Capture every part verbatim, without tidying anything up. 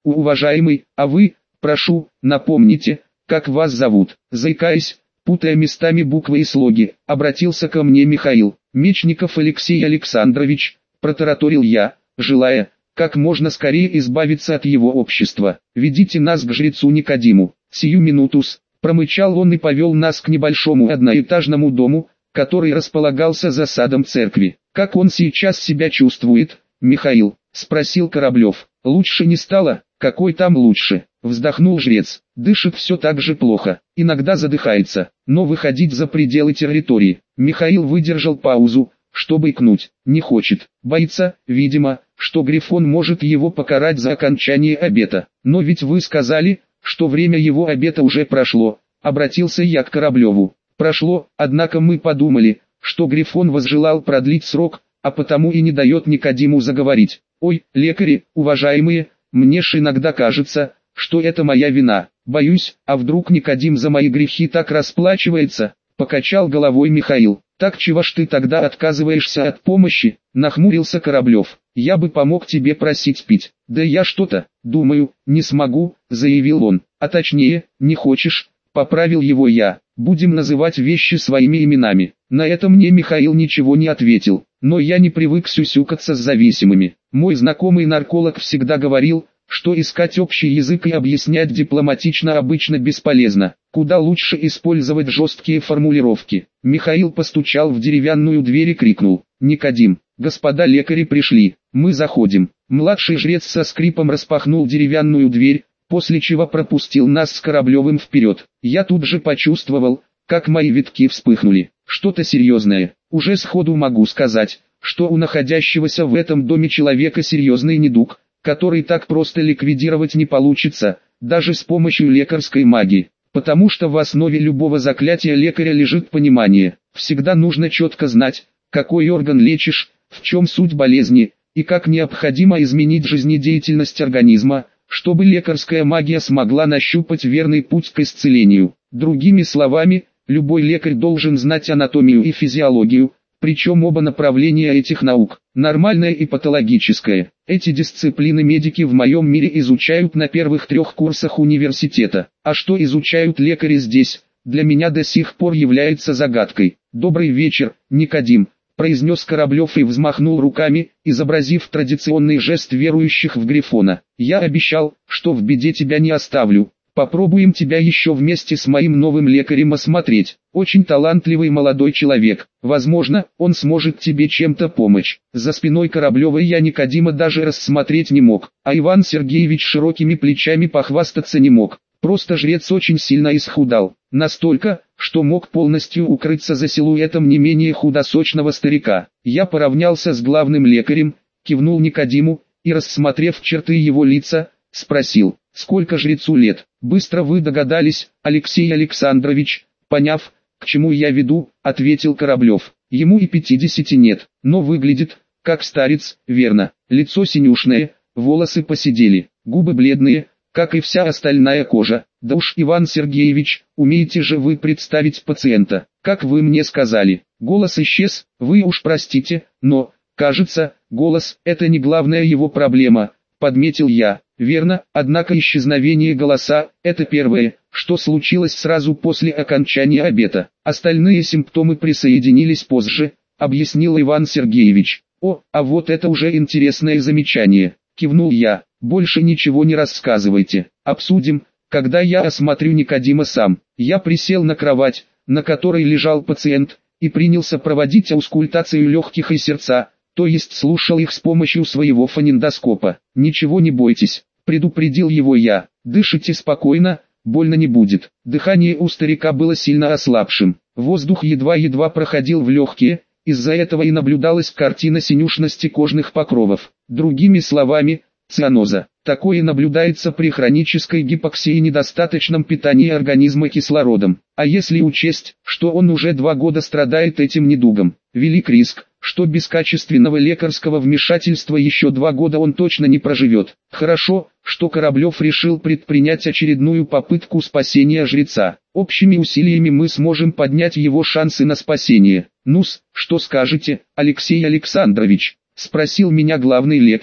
уважаемый, а вы, прошу, напомните, как вас зовут?» Заикаясь, путая местами буквы и слоги, обратился ко мне Михаил. «Мечников Алексей Александрович», протараторил я, желая, как можно скорее избавиться от его общества. «Ведите нас к жрецу Никодиму». «Сию минутус», промычал он и повел нас к небольшому одноэтажному дому, который располагался за садом церкви. «Как он сейчас себя чувствует, Михаил?» — спросил Кораблев. «Лучше не стало?» «Какой там лучше?» — вздохнул жрец. «Дышит все так же плохо, иногда задыхается, но выходить за пределы территории». Михаил выдержал паузу, чтобы икнуть. «Не хочет, боится, видимо, что Грифон может его покарать за окончание обета. Но ведь вы сказали, что время его обета уже прошло», — обратился я к Кораблеву. «Прошло, однако мы подумали, что Грифон возжелал продлить срок, а потому и не дает Никодиму заговорить. Ой, лекари, уважаемые, мне ж иногда кажется, что это моя вина. Боюсь, а вдруг Никодим за мои грехи так расплачивается?» — покачал головой Михаил. «Так чего ж ты тогда отказываешься от помощи?» — нахмурился Кораблев. «Я бы помог тебе просить пить». «Да я что-то, думаю, не смогу», — заявил он. «А точнее, не хочешь», — поправил его я. «Будем называть вещи своими именами». На это мне Михаил ничего не ответил, но я не привык сюсюкаться с зависимыми. Мой знакомый нарколог всегда говорил, что искать общий язык и объяснять дипломатично обычно бесполезно. Куда лучше использовать жесткие формулировки. Михаил постучал в деревянную дверь и крикнул: «Никодим, господа лекари пришли, мы заходим». Младший жрец со скрипом распахнул деревянную дверь, после чего пропустил нас с Кораблевым вперед. Я тут же почувствовал, как мои витки вспыхнули. Что-то серьезное. Уже сходу могу сказать, что у находящегося в этом доме человека серьезный недуг, который так просто ликвидировать не получится, даже с помощью лекарской магии. Потому что в основе любого заклятия лекаря лежит понимание. Всегда нужно четко знать, какой орган лечишь, в чем суть болезни, и как необходимо изменить жизнедеятельность организма, чтобы лекарская магия смогла нащупать верный путь к исцелению. Другими словами, любой лекарь должен знать анатомию и физиологию, причем оба направления этих наук, нормальное и патологическое. Эти дисциплины медики в моем мире изучают на первых трех курсах университета. А что изучают лекари здесь, для меня до сих пор является загадкой. «Добрый вечер, Никодим», — произнес Кораблев и взмахнул руками, изобразив традиционный жест верующих в Грифона. «Я обещал, что в беде тебя не оставлю. Попробуем тебя еще вместе с моим новым лекарем осмотреть. Очень талантливый молодой человек. Возможно, он сможет тебе чем-то помочь». За спиной Кораблева я Никодима даже рассмотреть не мог, а Иван Сергеевич широкими плечами похвастаться не мог. Просто жрец очень сильно исхудал. Настолько, что мог полностью укрыться за силуэтом не менее худосочного старика. Я поравнялся с главным лекарем, кивнул Никодиму, и, рассмотрев черты его лица, спросил: «Сколько жрецу лет?» «Быстро вы догадались, Алексей Александрович». «Поняв, к чему я веду», — ответил Кораблев. «Ему и пятидесяти нет, но выглядит, как старец, верно. Лицо синюшное, волосы поседели, губы бледные, как и вся остальная кожа. Да уж, Иван Сергеевич, умеете же вы представить пациента, как вы мне сказали». Голос исчез, вы уж простите, но, кажется, голос — это не главная его проблема, подметил я. «Верно, однако исчезновение голоса – это первое, что случилось сразу после окончания обета. Остальные симптомы присоединились позже», – объяснил Иван Сергеевич. «О, а вот это уже интересное замечание», – кивнул я. «Больше ничего не рассказывайте, обсудим, когда я осмотрю Никодима сам». Я присел на кровать, на которой лежал пациент, и принялся проводить аускультацию легких и сердца, то есть слушал их с помощью своего фонендоскопа. «Ничего не бойтесь», — предупредил его я. «Дышите спокойно, больно не будет». Дыхание у старика было сильно ослабшим. Воздух едва-едва проходил в легкие, из-за этого и наблюдалась картина синюшности кожных покровов. Другими словами, цианоза. Такое наблюдается при хронической гипоксии и недостаточном питании организма кислородом. А если учесть, что он уже два года страдает этим недугом, велик риск, что без качественного лекарского вмешательства еще два года он точно не проживет. Хорошо, что Кораблев решил предпринять очередную попытку спасения жреца. Общими усилиями мы сможем поднять его шансы на спасение. «Ну-с, что скажете, Алексей Александрович?» — спросил меня главный лекарь,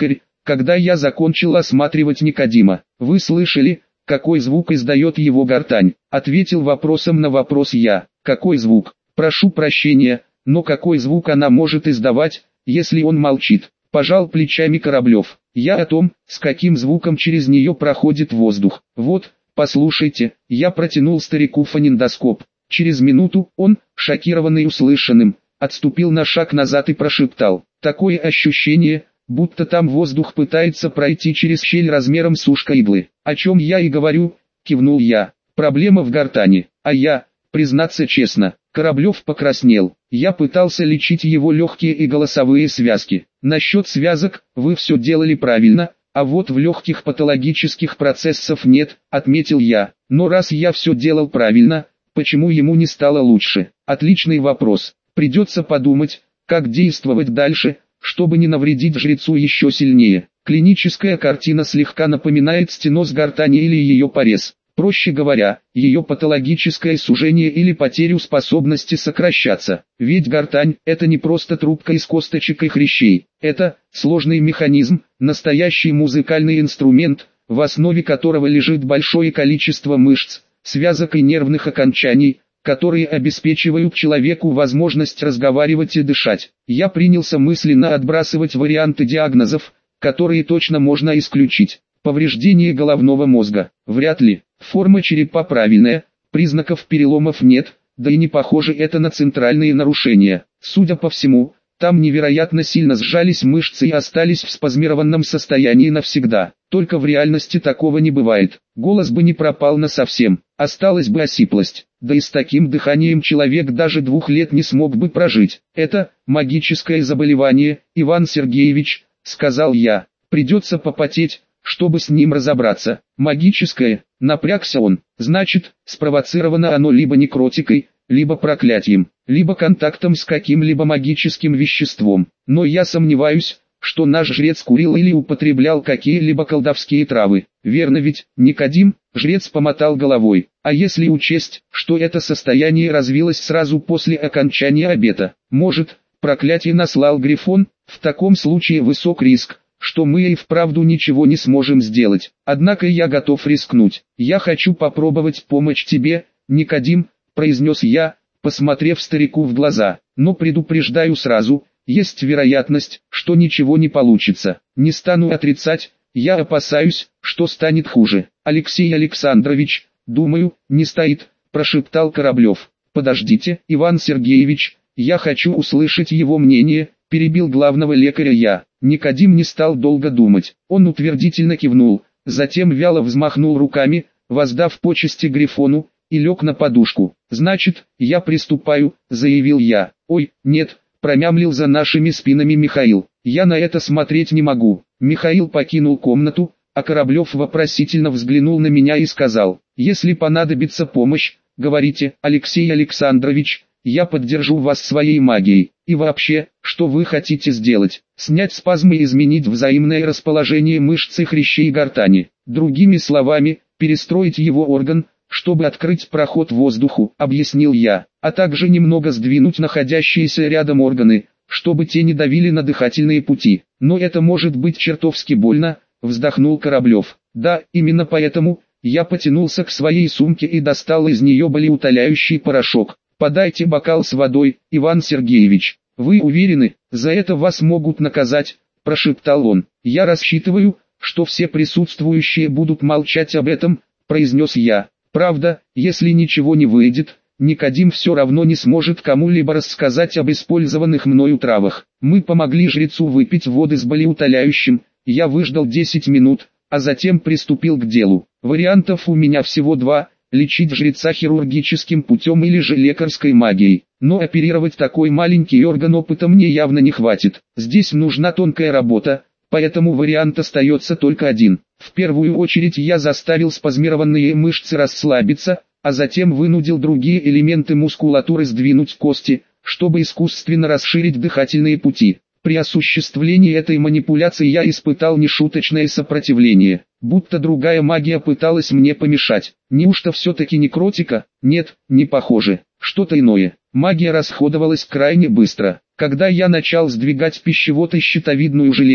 когда я закончил осматривать Никодима. «Вы слышали, какой звук издает его гортань?» — ответил вопросом на вопрос я. «Какой звук? Прошу прощения, но какой звук она может издавать, если он молчит?» — пожал плечами Кораблев. «Я о том, с каким звуком через нее проходит воздух. Вот, послушайте». Я протянул старику фонендоскоп. Через минуту он, шокированный услышанным, отступил на шаг назад и прошептал: «Такое ощущение, будто там воздух пытается пройти через щель размером с ушко иглы». «О чем я и говорю», — кивнул я. «Проблема в гортани, а я, признаться честно». Кораблев покраснел. Я пытался лечить его легкие и голосовые связки. «Насчет связок, вы все делали правильно, а вот в легких патологических процессов нет», — отметил я. «Но раз я все делал правильно, почему ему не стало лучше?» «Отличный вопрос. Придется подумать, как действовать дальше, чтобы не навредить жрецу еще сильнее». Клиническая картина слегка напоминает стеноз гортани или ее порез. Проще говоря, ее патологическое сужение или потерю способности сокращаться. Ведь гортань – это не просто трубка из косточек и хрящей. Это сложный механизм, настоящий музыкальный инструмент, в основе которого лежит большое количество мышц, связок и нервных окончаний, которые обеспечивают человеку возможность разговаривать и дышать. Я принялся мысленно отбрасывать варианты диагнозов, которые точно можно исключить. Повреждение головного мозга. Вряд ли. Форма черепа правильная, признаков переломов нет, да и не похоже это на центральные нарушения. Судя по всему, там невероятно сильно сжались мышцы и остались в спазмированном состоянии навсегда. Только в реальности такого не бывает. Голос бы не пропал насовсем, осталась бы осиплость. Да и с таким дыханием человек даже двух лет не смог бы прожить. «Это магическое заболевание, Иван Сергеевич», — сказал я. «Придется попотеть, чтобы с ним разобраться». «Магическое», — напрягся он. «Значит, спровоцировано оно либо некротикой, либо проклятием, либо контактом с каким-либо магическим веществом. Но я сомневаюсь, что наш жрец курил или употреблял какие-либо колдовские травы. Верно ведь, Никодим?» Жрец помотал головой. «А если учесть, что это состояние развилось сразу после окончания обета? Может, проклятие наслал Грифон? В таком случае высок риск, что мы и вправду ничего не сможем сделать. Однако я готов рискнуть. Я хочу попробовать помочь тебе, Никодим», — произнес я, посмотрев старику в глаза. «Но предупреждаю сразу, есть вероятность, что ничего не получится. Не стану отрицать, я опасаюсь, что станет хуже». «Алексей Александрович, думаю, не стоит», — прошептал Кораблев. «Подождите, Иван Сергеевич, я хочу услышать его мнение», — перебил главного лекаря я. Никодим не стал долго думать. Он утвердительно кивнул, затем вяло взмахнул руками, воздав почести Грифону, и лег на подушку. «Значит, я приступаю», — заявил я. «Ой, нет», — промямлил за нашими спинами Михаил. «Я на это смотреть не могу». Михаил покинул комнату, а Кораблев вопросительно взглянул на меня и сказал: «Если понадобится помощь, говорите, Алексей Александрович, я поддержу вас своей магией. И вообще, что вы хотите сделать? Снять спазмы и изменить взаимное расположение мышц и хрящей гортани. Другими словами, перестроить его орган, чтобы открыть проход воздуху», — объяснил я, «а также немного сдвинуть находящиеся рядом органы, чтобы те не давили на дыхательные пути. Но это может быть чертовски больно», — вздохнул Кораблев. «Да, именно поэтому я потянулся к своей сумке и достал из нее болеутоляющий порошок. Подайте бокал с водой, Иван Сергеевич». «Вы уверены, за это вас могут наказать?» – прошептал он. «Я рассчитываю, что все присутствующие будут молчать об этом», – произнес я. «Правда, если ничего не выйдет, Никодим все равно не сможет кому-либо рассказать об использованных мною травах. Мы помогли жрецу выпить воды с болеутоляющим, я выждал десять минут, а затем приступил к делу. Вариантов у меня всего два – лечить жреца хирургическим путем или же лекарской магией. Но оперировать такой маленький орган опыта мне явно не хватит. Здесь нужна тонкая работа, поэтому вариант остается только один. В первую очередь я заставил спазмированные мышцы расслабиться, а затем вынудил другие элементы мускулатуры сдвинуть кости, чтобы искусственно расширить дыхательные пути. При осуществлении этой манипуляции я испытал нешуточное сопротивление, будто другая магия пыталась мне помешать. Неужто все-таки некротика? Нет, не похоже. Что-то иное. Магия расходовалась крайне быстро. Когда я начал сдвигать пищевод и щитовидную железу,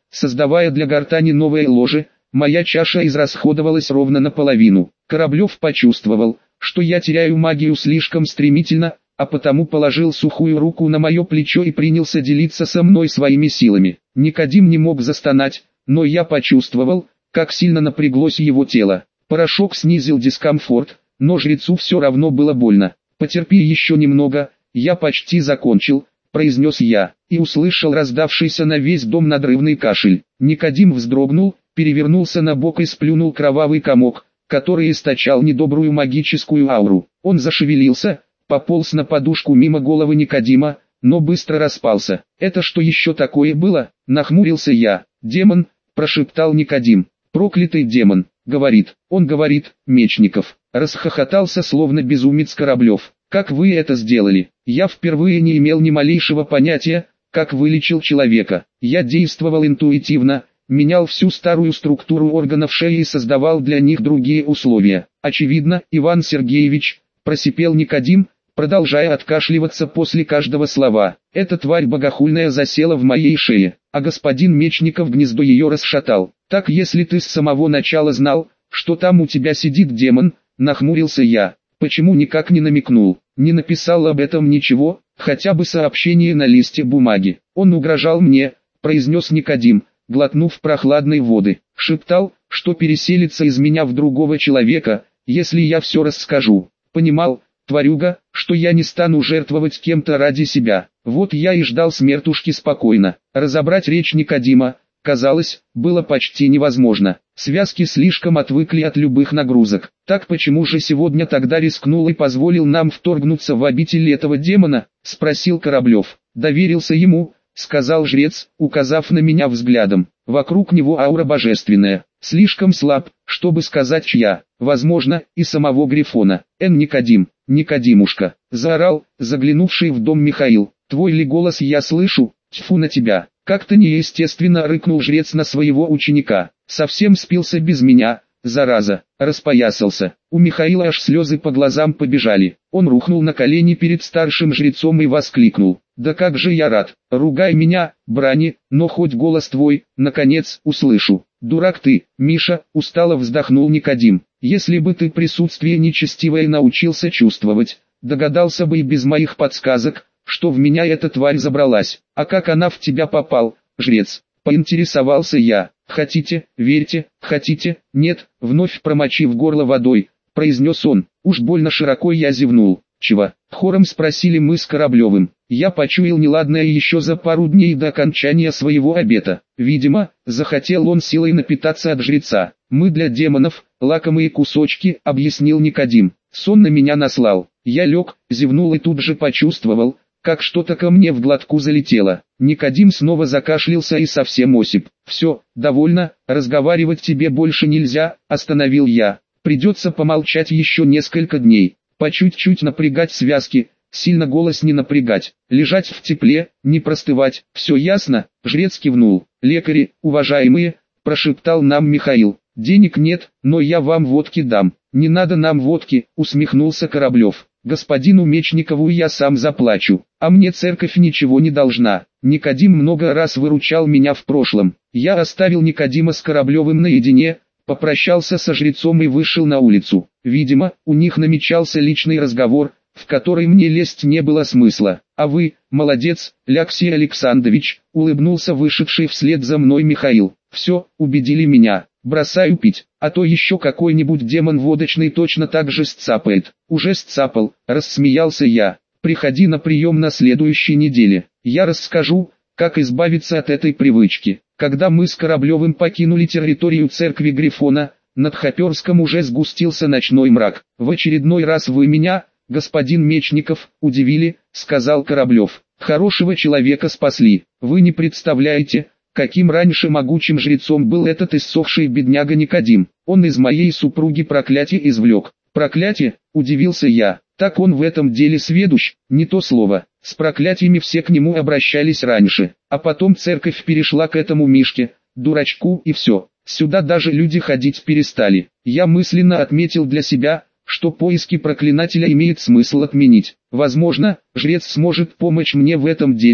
создавая для гортани новое ложе, моя чаша израсходовалась ровно наполовину. Кораблев почувствовал, что я теряю магию слишком стремительно, а потому положил сухую руку на мое плечо и принялся делиться со мной своими силами. Никодим не мог застонать, но я почувствовал, как сильно напряглось его тело. Порошок снизил дискомфорт, но жрецу все равно было больно. «Потерпи еще немного, я почти закончил», — произнес я, и услышал раздавшийся на весь дом надрывный кашель. Никодим вздрогнул, перевернулся на бок и сплюнул кровавый комок, который источал недобрую магическую ауру. Он зашевелился, пополз на подушку мимо головы Никодима, но быстро распался. «Это что еще такое было?» — нахмурился я. «Демон», — прошептал Никодим. «Проклятый демон», — говорит. «Он говорит, Мечников». Расхохотался словно безумец Кораблев. «Как вы это сделали? Я впервые не имел ни малейшего понятия, как вылечил человека. Я действовал интуитивно, менял всю старую структуру органов шеи и создавал для них другие условия. Очевидно, Иван Сергеевич», — просипел Никодим, продолжая откашливаться после каждого слова. «Эта тварь богохульная засела в моей шее, а господин Мечников гнездо ее расшатал. Так если ты с самого начала знал, что там у тебя сидит демон», — нахмурился я. «Почему никак не намекнул, не написал об этом ничего, хотя бы сообщение на листе бумаги?» «Он угрожал мне», — произнес Никодим, глотнув прохладной воды. «Шептал, что переселится из меня в другого человека, если я все расскажу. Понимал, тварюга, что я не стану жертвовать кем-то ради себя. Вот я и ждал смертушки спокойно». Разобрать речь Никодима, казалось, было почти невозможно. Связки слишком отвыкли от любых нагрузок. «Так почему же сегодня тогда рискнул и позволил нам вторгнуться в обитель этого демона?» — спросил Кораблев. «Доверился ему», — сказал жрец, указав на меня взглядом. «Вокруг него аура божественная. Слишком слаб, чтобы сказать чья. Возможно, и самого Грифона. Эн Никодим, Никодимушка», — заорал, заглянувший в дом Михаил. «Твой ли голос я слышу? Тьфу на тебя!» Как-то неестественно рыкнул жрец на своего ученика. «Совсем спился без меня, зараза!» Распоясался. У Михаила аж слезы по глазам побежали. Он рухнул на колени перед старшим жрецом и воскликнул: «Да как же я рад! Ругай меня, брани, но хоть голос твой, наконец, услышу!» «Дурак ты, Миша!» — устало вздохнул Никодим. «Если бы ты присутствие нечестивое научился чувствовать, догадался бы и без моих подсказок, что в меня эта тварь забралась. А как она в тебя попал, жрец?» — поинтересовался я. «Хотите, верьте, хотите, нет», — вновь промочив горло водой, произнес он. Уж больно широко я зевнул. «Чего?» — хором спросили мы с Кораблевым. Я почуял неладное еще за пару дней до окончания своего обета. Видимо, захотел он силой напитаться от жреца. «Мы для демонов, лакомые кусочки», — объяснил Никодим. Сон на меня наслал. Я лег, зевнул и тут же почувствовал, как что-то ко мне в глотку залетело. Никодим снова закашлялся и совсем осип. «Все, довольно, разговаривать тебе больше нельзя», — остановил я. «Придется помолчать еще несколько дней, по чуть-чуть напрягать связки, сильно голос не напрягать, лежать в тепле, не простывать. Все ясно?» Жрец кивнул. «Лекари, уважаемые», — прошептал нам Михаил. «Денег нет, но я вам водки дам». «Не надо нам водки», — усмехнулся Кораблев. «Господину Мечникову я сам заплачу, а мне церковь ничего не должна. Никодим много раз выручал меня в прошлом». Я оставил Никодима с Кораблевым наедине, попрощался со жрецом и вышел на улицу. Видимо, у них намечался личный разговор, в который мне лезть не было смысла. «А вы, молодец, Алексей Александрович», — улыбнулся вышедший вслед за мной Михаил. «Все, убедили меня. Бросаю пить, а то еще какой-нибудь демон водочный точно так же сцапает». «Уже сцапал», — рассмеялся я. «Приходи на прием на следующей неделе. Я расскажу, как избавиться от этой привычки». Когда мы с Кораблевым покинули территорию церкви Грифона, над Хоперском уже сгустился ночной мрак. «В очередной раз вы меня, господин Мечников, удивили», — сказал Кораблев. «Хорошего человека спасли. Вы не представляете, каким раньше могучим жрецом был этот иссохший бедняга Никодим. Он из моей супруги проклятие извлек». «Проклятие?» — удивился я. «Так он в этом деле сведущ?» «Не то слово. С проклятиями все к нему обращались раньше, а потом церковь перешла к этому Мишке, дурачку, и все. Сюда даже люди ходить перестали». Я мысленно отметил для себя, что поиски проклинателя имеет смысл отменить. Возможно, жрец сможет помочь мне в этом деле,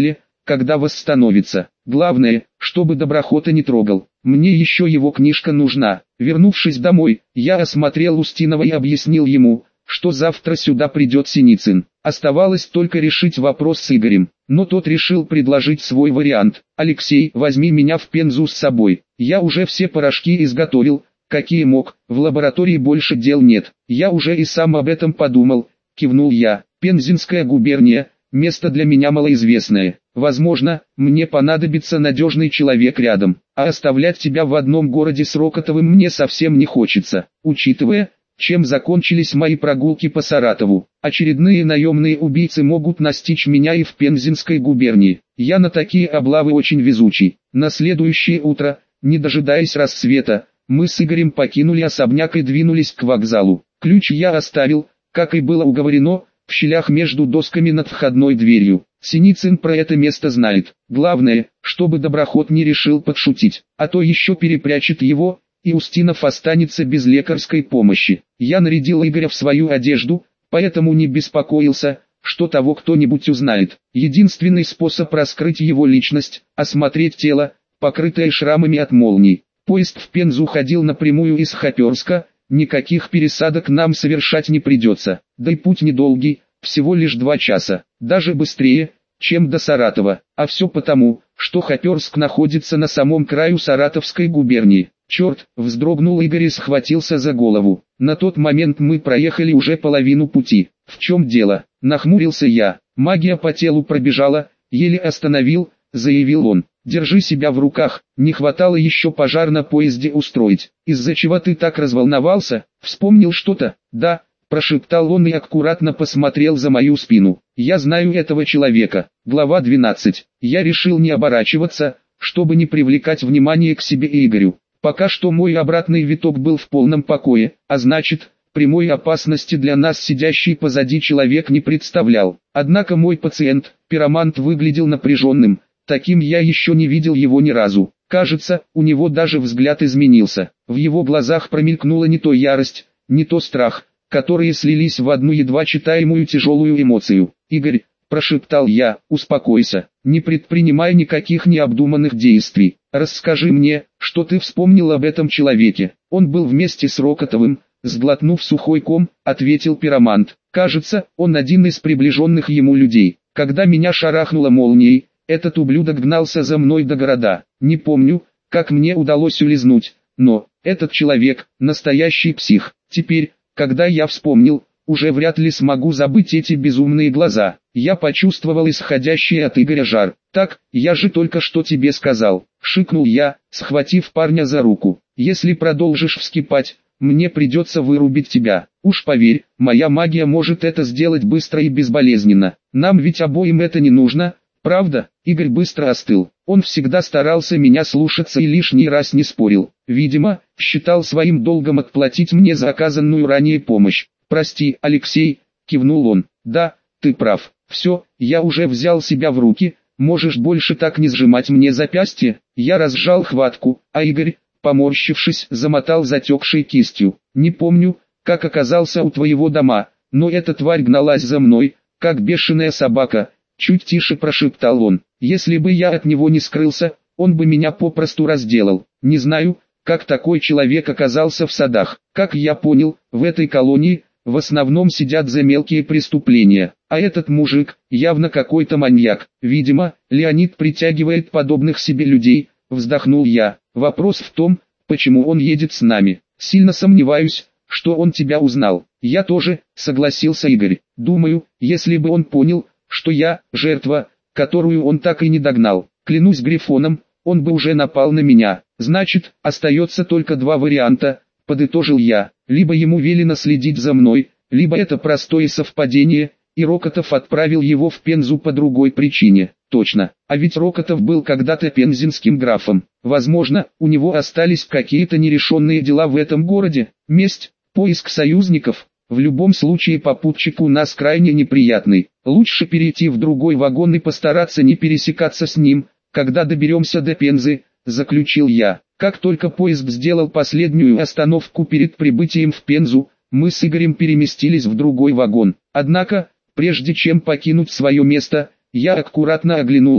когда восстановится. Главное, чтобы доброхота не трогал. Мне еще его книжка нужна. Вернувшись домой, я осмотрел Устинова и объяснил ему, что завтра сюда придет Синицын. Оставалось только решить вопрос с Игорем, но тот решил предложить свой вариант. «Алексей, возьми меня в Пензу с собой. Я уже все порошки изготовил, какие мог, в лаборатории больше дел нет». «Я уже и сам об этом подумал», — кивнул я. «Пензенская губерния, место для меня малоизвестное. Возможно, мне понадобится надежный человек рядом, а оставлять тебя в одном городе с Рокотовым мне совсем не хочется, учитывая, чем закончились мои прогулки по Саратову. Очередные наемные убийцы могут настичь меня и в Пензенской губернии. Я на такие облавы очень везучий». На следующее утро, не дожидаясь рассвета, мы с Игорем покинули особняк и двинулись к вокзалу. Ключ я оставил, как и было уговорено, в щелях между досками над входной дверью. Синицын про это место знает. Главное, чтобы доброхот не решил подшутить, а то еще перепрячет его, и Устинов останется без лекарской помощи. Я нарядил Игоря в свою одежду, поэтому не беспокоился, что того кто-нибудь узнает. Единственный способ раскрыть его личность – осмотреть тело, покрытое шрамами от молний. Поезд в Пензу ходил напрямую из Хоперска, никаких пересадок нам совершать не придется, да и путь недолгий, всего лишь два часа, даже быстрее, чем до Саратова, а все потому, что Хоперск находится на самом краю Саратовской губернии. Черт, вздрогнул Игорь и схватился за голову. На тот момент мы проехали уже половину пути. В чем дело? Нахмурился я. Магия по телу пробежала, еле остановил, заявил он. Держи себя в руках, не хватало еще пожар на поезде устроить. Из-за чего ты так разволновался? Вспомнил что-то? Да, прошептал он и аккуратно посмотрел за мою спину. Я знаю этого человека. Глава двенадцать. Я решил не оборачиваться, чтобы не привлекать внимание к себе и Игорю. Пока что мой обратный виток был в полном покое, а значит, прямой опасности для нас сидящий позади человек не представлял. Однако мой пациент, пиромант, выглядел напряженным, таким я еще не видел его ни разу. Кажется, у него даже взгляд изменился. В его глазах промелькнула не то ярость, не то страх, которые слились в одну едва читаемую тяжелую эмоцию. «Игорь», — прошептал я, — «успокойся, не предпринимай никаких необдуманных действий. Расскажи мне, что ты вспомнил об этом человеке». «Он был вместе с Рокотовым», — сглотнув сухой ком, ответил пиромант. «Кажется, он один из приближенных ему людей. Когда меня шарахнуло молнией, этот ублюдок гнался за мной до города. Не помню, как мне удалось улизнуть, но этот человек — настоящий псих. Теперь, когда я вспомнил, уже вряд ли смогу забыть эти безумные глаза». Я почувствовал исходящий от Игоря жар. «Так, я же только что тебе сказал», — шикнул я, схватив парня за руку. «Если продолжишь вскипать, мне придется вырубить тебя. Уж поверь, моя магия может это сделать быстро и безболезненно. Нам ведь обоим это не нужно, правда?» Игорь быстро остыл. Он всегда старался меня слушаться и лишний раз не спорил. Видимо, считал своим долгом отплатить мне за оказанную ранее помощь. «Прости, Алексей», — кивнул он. «Да, ты прав. Все, я уже взял себя в руки, можешь больше так не сжимать мне запястье». Я разжал хватку, а Игорь, поморщившись, замотал затекшей кистью. «Не помню, как оказался у твоего дома, но эта тварь гналась за мной, как бешеная собака», — чуть тише прошептал он. «Если бы я от него не скрылся, он бы меня попросту разделал. Не знаю, как такой человек оказался в садах. Как я понял, в этой колонии в основном сидят за мелкие преступления, а этот мужик явно какой-то маньяк. Видимо, Леонид притягивает подобных себе людей», — вздохнул я. «Вопрос в том, почему он едет с нами. Сильно сомневаюсь, что он тебя узнал». «Я тоже», — согласился Игорь. «Думаю, если бы он понял, что я жертва, которую он так и не догнал, клянусь Грифоном, он бы уже напал на меня. Значит, остается только два варианта», — подытожил я. «Либо ему велено следить за мной, либо это простое совпадение, и Рокотов отправил его в Пензу по другой причине». Точно, а ведь Рокотов был когда-то пензенским графом. Возможно, у него остались какие-то нерешенные дела в этом городе. Месть, поиск союзников. В любом случае попутчик у нас крайне неприятный. Лучше перейти в другой вагон и постараться не пересекаться с ним, когда доберемся до Пензы, заключил я. Как только поезд сделал последнюю остановку перед прибытием в Пензу, мы с Игорем переместились в другой вагон. Однако, прежде чем покинуть свое место, я аккуратно оглянулся,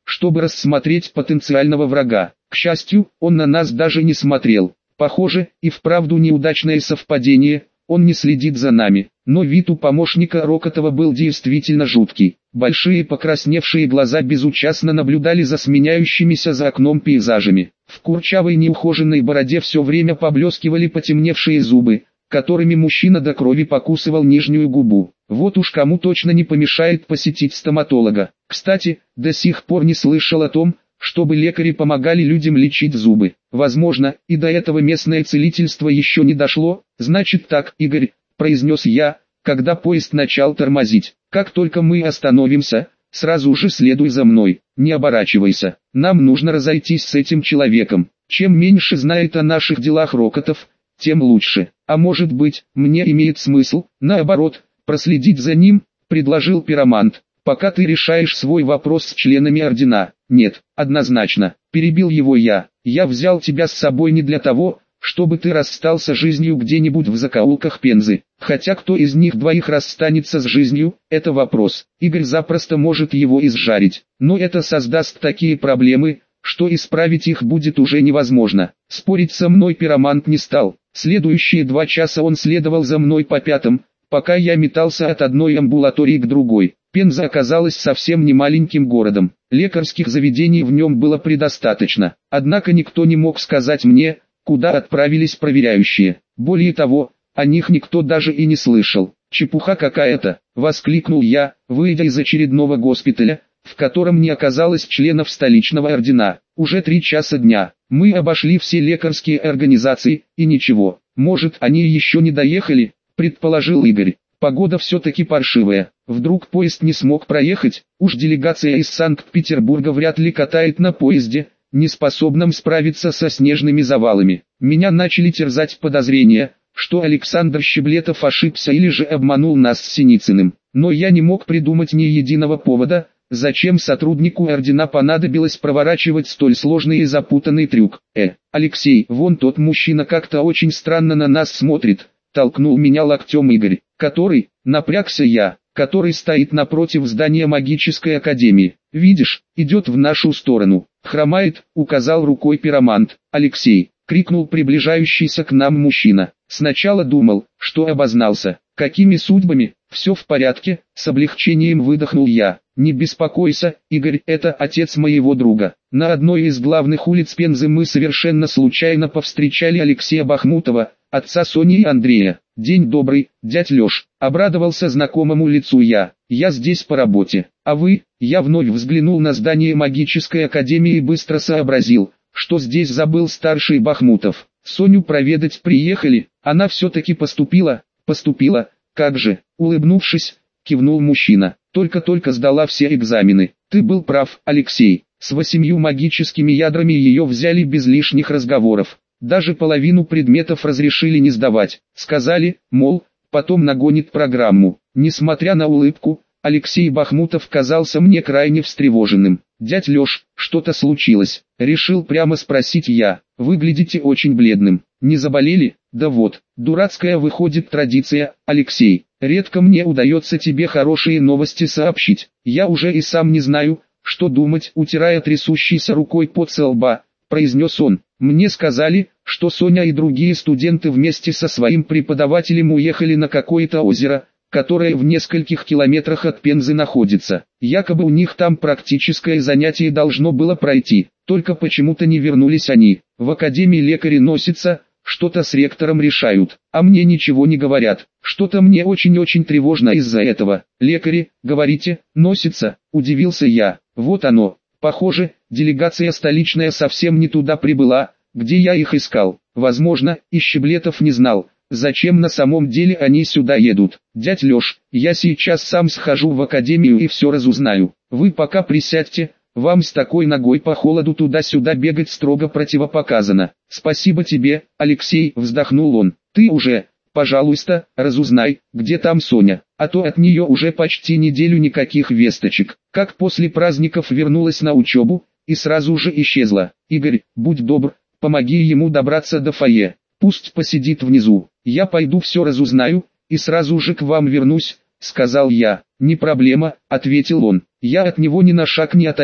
чтобы рассмотреть потенциального врага. К счастью, он на нас даже не смотрел. Похоже, и вправду неудачное совпадение, он не следит за нами. Но вид у помощника Рокотова был действительно жуткий. Большие покрасневшие глаза безучастно наблюдали за сменяющимися за окном пейзажами. В курчавой неухоженной бороде все время поблескивали потемневшие зубы, которыми мужчина до крови покусывал нижнюю губу. Вот уж кому точно не помешает посетить стоматолога. Кстати, до сих пор не слышал о том, чтобы лекари помогали людям лечить зубы. Возможно, и до этого местное целительство еще не дошло. Значит так, Игорь, произнес я, когда поезд начал тормозить. Как только мы остановимся, сразу же следуй за мной, не оборачивайся. Нам нужно разойтись с этим человеком. Чем меньше знает о наших делах Рокотов, тем лучше. А может быть, мне имеет смысл, наоборот, проследить за ним, предложил пиромант. Пока ты решаешь свой вопрос с членами ордена. Нет, однозначно, перебил его я. Я взял тебя с собой не для того, чтобы ты расстался с жизнью где-нибудь в закоулках Пензы. Хотя кто из них двоих расстанется с жизнью, это вопрос. Игорь запросто может его изжарить. Но это создаст такие проблемы, что исправить их будет уже невозможно. Спорить со мной пиромант не стал. Следующие два часа он следовал за мной по пятам, пока я метался от одной амбулатории к другой. Пенза оказалась совсем не маленьким городом. Лекарских заведений в нем было предостаточно. Однако никто не мог сказать мне, куда отправились проверяющие. Более того, о них никто даже и не слышал. «Чепуха какая-то!» — воскликнул я, выйдя из очередного госпиталя, в котором не оказалось членов столичного ордена. Уже три часа дня. Мы обошли все лекарские организации, и ничего. Может, они еще не доехали, предположил Игорь. Погода все-таки паршивая. Вдруг поезд не смог проехать, уж делегация из Санкт-Петербурга вряд ли катает на поезде, не способном справиться со снежными завалами. Меня начали терзать подозрения, что Александр Щеблетов ошибся или же обманул нас с Синицыным. Но я не мог придумать ни единого повода, зачем сотруднику ордена понадобилось проворачивать столь сложный и запутанный трюк. Э, Алексей, вон тот мужчина как-то очень странно на нас смотрит, толкнул меня локтем Игорь. Который, напрягся я, который стоит напротив здания магической академии. Видишь, идет в нашу сторону. Хромает, указал рукой пиромант. Алексей, крикнул приближающийся к нам мужчина. Сначала думал, что обознался. Какими судьбами? Все в порядке, с облегчением выдохнул я. Не беспокойся, Игорь, это отец моего друга. На одной из главных улиц Пензы мы совершенно случайно повстречали Алексея Бахмутова, отца Сони и Андрея. «День добрый, дядь Лёш», — обрадовался знакомому лицу я. «Я здесь по работе. А вы?» Я вновь взглянул на здание магической академии и быстро сообразил, что здесь забыл старший Бахмутов. Соню проведать приехали, она все-таки поступила, поступила, как же, улыбнувшись, кивнул мужчина. Только-только сдала все экзамены. Ты был прав, Алексей, с восемью магическими ядрами ее взяли без лишних разговоров. Даже половину предметов разрешили не сдавать. Сказали, мол, потом нагонит программу. Несмотря на улыбку, Алексей Бахмутов казался мне крайне встревоженным. «Дядь Лёш, что-то случилось?» Решил прямо спросить я. «Выглядите очень бледным. Не заболели?» «Да вот, дурацкая выходит традиция, Алексей. Редко мне удается тебе хорошие новости сообщить. Я уже и сам не знаю, что думать», утирая трясущейся рукой пот со лба, произнес он. «Мне сказали, что Соня и другие студенты вместе со своим преподавателем уехали на какое-то озеро, которое в нескольких километрах от Пензы находится. Якобы у них там практическое занятие должно было пройти, только почему-то не вернулись они. В академии лекари носятся, что-то с ректором решают, а мне ничего не говорят. Что-то мне очень-очень тревожно из-за этого». «Лекари, говорите, носятся?» – удивился я. «Вот оно. Похоже, делегация столичная совсем не туда прибыла, где я их искал. Возможно, и Щеблетов не знал, зачем на самом деле они сюда едут. Дядь Лёш, я сейчас сам схожу в академию и все разузнаю. Вы пока присядьте, вам с такой ногой по холоду туда-сюда бегать строго противопоказано». «Спасибо тебе, Алексей», вздохнул он. «Ты уже, пожалуйста, разузнай, где там Соня, а то от нее уже почти неделю никаких весточек. Как после праздников вернулась на учебу, и сразу же исчезла. Игорь, будь добр, помоги ему добраться до фойе, пусть посидит внизу. Я пойду все разузнаю, и сразу же к вам вернусь», — сказал я. «Не проблема», — ответил он. «Я от него ни на шаг не отойду.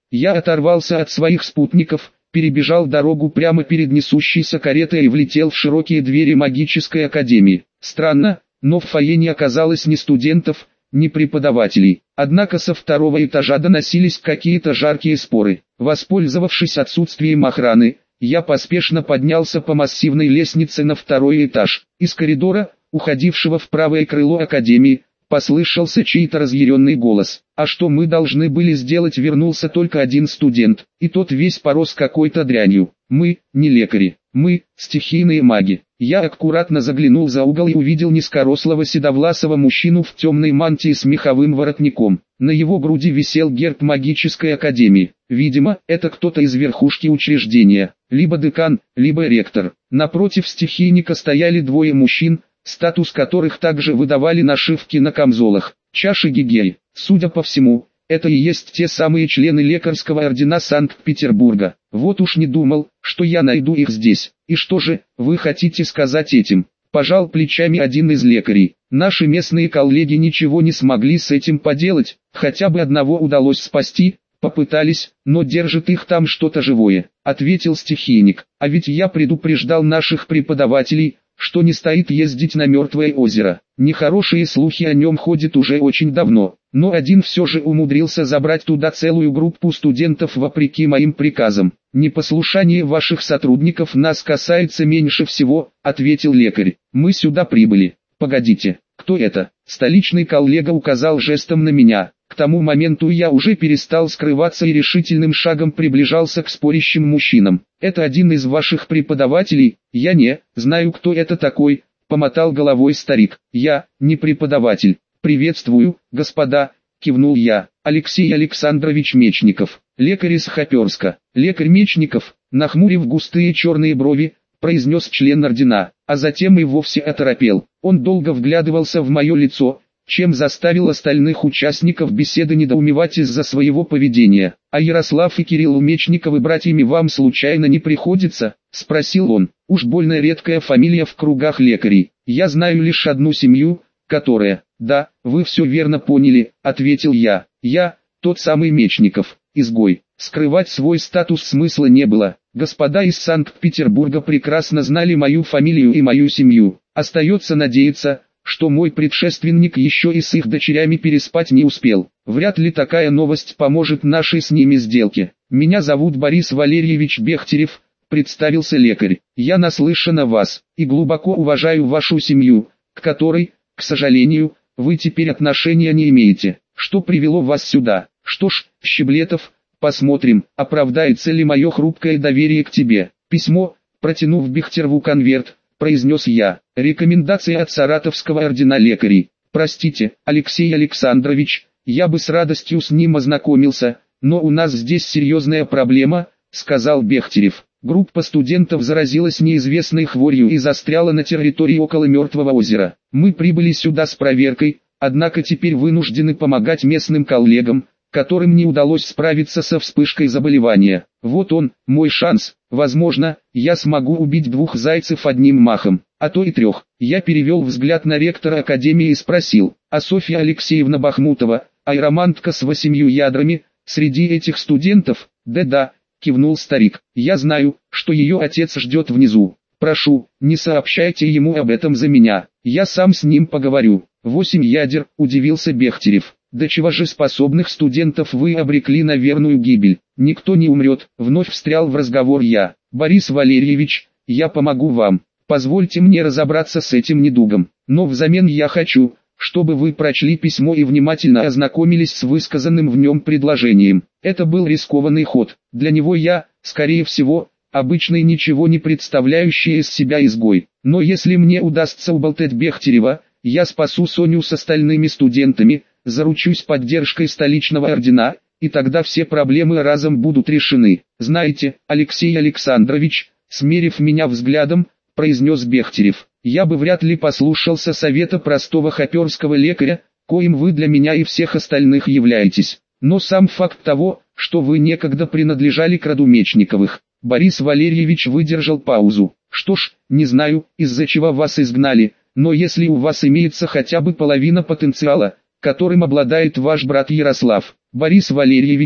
Я оторвался от своих спутников, перебежал дорогу прямо перед несущейся каретой и влетел в широкие двери магической академии. Странно, но в фойе не оказалось ни студентов, ни преподавателей. Однако со второго этажа доносились какие-то жаркие споры. Воспользовавшись отсутствием охраны, я поспешно поднялся по массивной лестнице на второй этаж. Из коридора, уходившего в правое крыло академии, послышался чей-то разъяренный голос. А что мы должны были сделать? Вернулся только один студент, и тот весь порос какой-то дрянью. Мы, не лекари, мы, стихийные маги. Я аккуратно заглянул за угол и увидел низкорослого седовласого мужчину в темной мантии с меховым воротником. На его груди висел герб магической академии. Видимо, это кто-то из верхушки учреждения, либо декан, либо ректор. Напротив стихийника стояли двое мужчин, статус которых также выдавали нашивки на камзолах. Чаши Гигей. Судя по всему, это и есть те самые члены лекарского ордена Санкт-Петербурга. Вот уж не думал, что я найду их здесь. И что же, вы хотите сказать этим? Пожал плечами один из лекарей. Наши местные коллеги ничего не смогли с этим поделать, хотя бы одного удалось спасти. Попытались, но держит их там что-то живое, ответил стихийник. А ведь я предупреждал наших преподавателей, что не стоит ездить на мертвое озеро. Нехорошие слухи о нем ходят уже очень давно, но один все же умудрился забрать туда целую группу студентов вопреки моим приказам. Непослушание ваших сотрудников нас касается меньше всего, ответил лекарь. Мы сюда прибыли. Погодите, кто это? Столичный коллега указал жестом на меня. К тому моменту я уже перестал скрываться и решительным шагом приближался к спорящим мужчинам. Это один из ваших преподавателей? Я не знаю, кто это такой, помотал головой старик. Я не преподаватель. Приветствую, господа, кивнул я. Алексей Александрович Мечников, лекарь из Хоперска. Лекарь Мечников, нахмурив густые черные брови, произнес член ордена, а затем и вовсе оторопел. Он долго вглядывался в мое лицо, чем заставил остальных участников беседы недоумевать из-за своего поведения. «А Ярослав и Кирилл Мечниковы братьями вам случайно не приходится?» – спросил он. «Уж больно редкая фамилия в кругах лекарей. Я знаю лишь одну семью, которая...» «Да, вы все верно поняли», – ответил я. «Я, тот самый Мечников, изгой». Скрывать свой статус смысла не было. Господа из Санкт-Петербурга прекрасно знали мою фамилию и мою семью. Остается надеяться, что мой предшественник еще и с их дочерями переспать не успел. Вряд ли такая новость поможет нашей с ними сделке. «Меня зовут Борис Валерьевич Бехтерев», — представился лекарь. «Я наслышан о вас, и глубоко уважаю вашу семью, к которой, к сожалению, вы теперь отношения не имеете. Что привело вас сюда? Что ж, Щеблетов, посмотрим, оправдается ли мое хрупкое доверие к тебе». Письмо, протянув Бехтереву конверт, произнес я. Рекомендация от Саратовского ордена лекарей. Простите, Алексей Александрович, я бы с радостью с ним ознакомился, но у нас здесь серьезная проблема, сказал Бехтерев. Группа студентов заразилась неизвестной хворью и застряла на территории около Мертвого озера. Мы прибыли сюда с проверкой, однако теперь вынуждены помогать местным коллегам, которым не удалось справиться со вспышкой заболевания. Вот он, мой шанс. Возможно, я смогу убить двух зайцев одним махом, а то и трех. Я перевел взгляд на ректора академии и спросил, а Софья Алексеевна Бахмутова, аэромантка с восемью ядрами, среди этих студентов? Да-да, кивнул старик. Я знаю, что ее отец ждет внизу. Прошу, не сообщайте ему об этом за меня. Я сам с ним поговорю. Восемь ядер, удивился Бехтерев. До чего же способных студентов вы обрекли на верную гибель? Никто не умрет, вновь встрял в разговор я. Борис Валерьевич, я помогу вам. Позвольте мне разобраться с этим недугом. Но взамен я хочу, чтобы вы прочли письмо и внимательно ознакомились с высказанным в нем предложением. Это был рискованный ход. Для него я, скорее всего, обычный ничего не представляющий из себя изгой. Но если мне удастся уболтать Бехтерева, я спасу Соню с остальными студентами, заручусь поддержкой столичного ордена, и тогда все проблемы разом будут решены. Знаете, Алексей Александрович, смерив меня взглядом, произнес Бехтерев, я бы вряд ли послушался совета простого хоперского лекаря, коим вы для меня и всех остальных являетесь. Но сам факт того, что вы некогда принадлежали к роду Мечниковых. Борис Валерьевич выдержал паузу. Что ж, не знаю, из-за чего вас изгнали, но если у вас имеется хотя бы половина потенциала, которым обладает ваш брат Ярослав. Борис Валерьевич,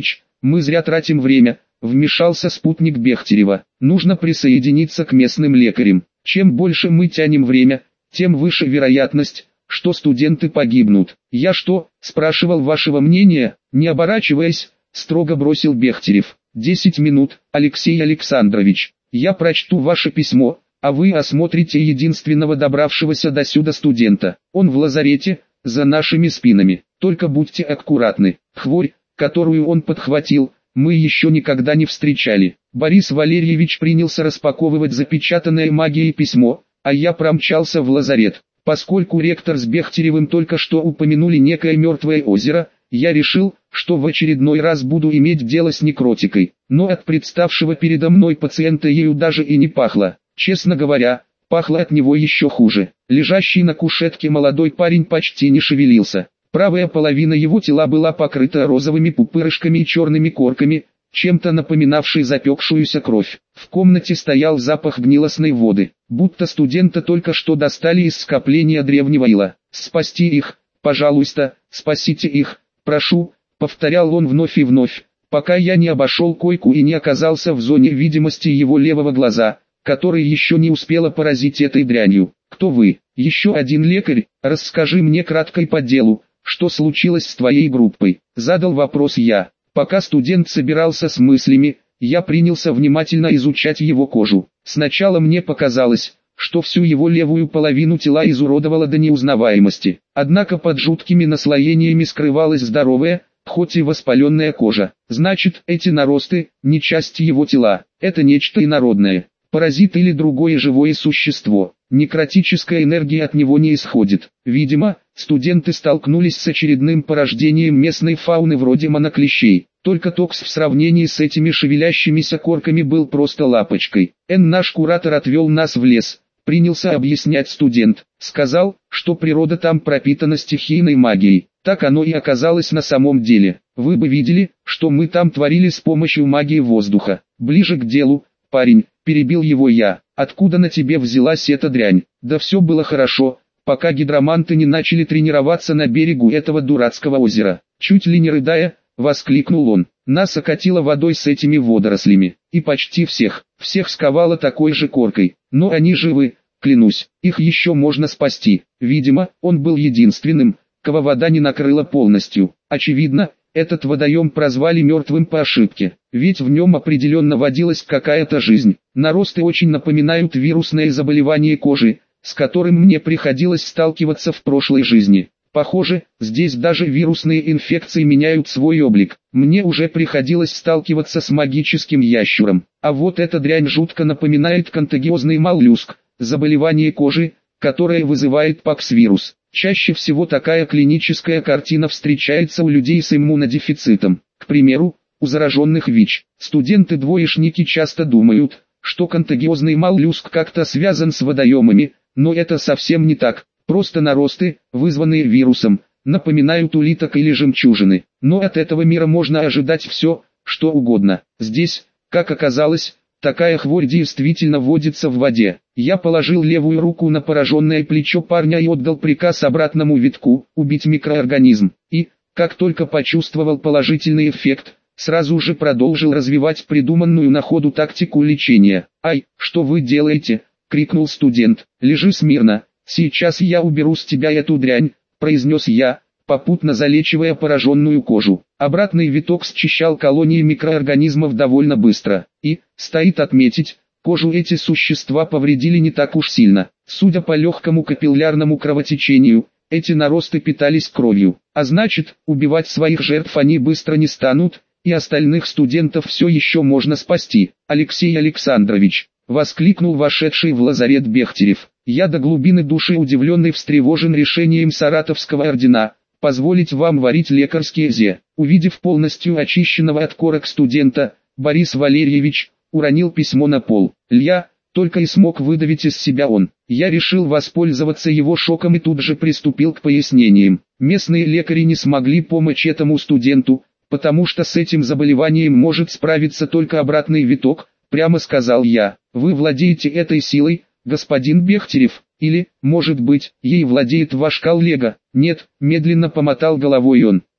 мы зря тратим время, вмешался спутник Бехтерева. Нужно присоединиться к местным лекарям. Чем больше мы тянем время, тем выше вероятность, что студенты погибнут. Я что, спрашивал вашего мнения, не оборачиваясь, строго бросил Бехтерев. Десять минут, Алексей Александрович. Я прочту ваше письмо, а вы осмотрите единственного добравшегося до сюда студента. Он в лазарете, за нашими спинами. Только будьте аккуратны. Хворь, которую он подхватил, мы еще никогда не встречали. Борис Валерьевич принялся распаковывать запечатанное магией письмо, а я промчался в лазарет. Поскольку ректор с Бехтеревым только что упомянули некое мертвое озеро, я решил, что в очередной раз буду иметь дело с некротикой. Но от представшего передо мной пациента ею даже и не пахло. Честно говоря, пахло от него еще хуже. Лежащий на кушетке молодой парень почти не шевелился. Правая половина его тела была покрыта розовыми пупырышками и черными корками, чем-то напоминавшей запекшуюся кровь. В комнате стоял запах гнилостной воды, будто студента только что достали из скопления древнего ила. «Спасти их, пожалуйста, спасите их, прошу», — повторял он вновь и вновь, пока я не обошел койку и не оказался в зоне видимости его левого глаза, который еще не успела поразить этой дрянью. «Кто вы? Еще один лекарь? Расскажи мне кратко и по делу, что случилось с твоей группой?» — задал вопрос я. Пока студент собирался с мыслями, я принялся внимательно изучать его кожу. Сначала мне показалось, что всю его левую половину тела изуродовало до неузнаваемости. Однако под жуткими наслоениями скрывалась здоровая, хоть и воспаленная кожа. Значит, эти наросты – не часть его тела, это нечто инородное. Паразит или другое живое существо. Некротическая энергия от него не исходит. Видимо, студенты столкнулись с очередным порождением местной фауны вроде моноклещей. Только токс в сравнении с этими шевелящимися корками был просто лапочкой. Н. Наш куратор отвел нас в лес. Принялся объяснять студент. Сказал, что природа там пропитана стихийной магией. Так оно и оказалось на самом деле. Вы бы видели, что мы там творили с помощью магии воздуха. Ближе к делу, парень, перебил его я. Откуда на тебе взялась эта дрянь? Да все было хорошо, пока гидроманты не начали тренироваться на берегу этого дурацкого озера. Чуть ли не рыдая, воскликнул он. Нас окатило водой с этими водорослями. И почти всех, всех сковало такой же коркой. Но они живы, клянусь, их еще можно спасти. Видимо, он был единственным, кого вода не накрыла полностью. Очевидно, этот водоем прозвали мертвым по ошибке, ведь в нем определенно водилась какая-то жизнь. Наросты очень напоминают вирусное заболевание кожи, с которым мне приходилось сталкиваться в прошлой жизни. Похоже, здесь даже вирусные инфекции меняют свой облик. Мне уже приходилось сталкиваться с магическим ящуром. А вот эта дрянь жутко напоминает контагиозный моллюск, заболевание кожи, которое вызывает пакс-вирус. Чаще всего такая клиническая картина встречается у людей с иммунодефицитом. К примеру, у зараженных ВИЧ. Студенты-двоечники часто думают, что контагиозный моллюск как-то связан с водоемами, но это совсем не так. Просто наросты, вызванные вирусом, напоминают улиток или жемчужины. Но от этого мира можно ожидать все, что угодно. Здесь, как оказалось, такая хворь действительно водится в воде. Я положил левую руку на пораженное плечо парня и отдал приказ обратному витку – убить микроорганизм. И, как только почувствовал положительный эффект, сразу же продолжил развивать придуманную на ходу тактику лечения. «Ай, что вы делаете?» – крикнул студент. «Лежи смирно, сейчас я уберу с тебя эту дрянь», – произнес я, попутно залечивая пораженную кожу. Обратный виток счищал колонии микроорганизмов довольно быстро. И, стоит отметить, кожу эти существа повредили не так уж сильно. Судя по легкому капиллярному кровотечению, эти наросты питались кровью. А значит, убивать своих жертв они быстро не станут, и остальных студентов все еще можно спасти. «Алексей Александрович!» — воскликнул вошедший в лазарет Бехтерев. «Я до глубины души удивлен и встревожен решением Саратовского ордена позволить вам варить лекарские зе». Увидев полностью очищенного от корок студента, Борис Валерьевич уронил письмо на пол. «Лья», только и смог выдавить из себя он. Я решил воспользоваться его шоком и тут же приступил к пояснениям. Местные лекари не смогли помочь этому студенту, потому что с этим заболеванием может справиться только обратный виток, прямо сказал я. Вы владеете этой силой, господин Бехтерев, или, может быть, ей владеет ваш коллега? Нет, медленно помотал головой он.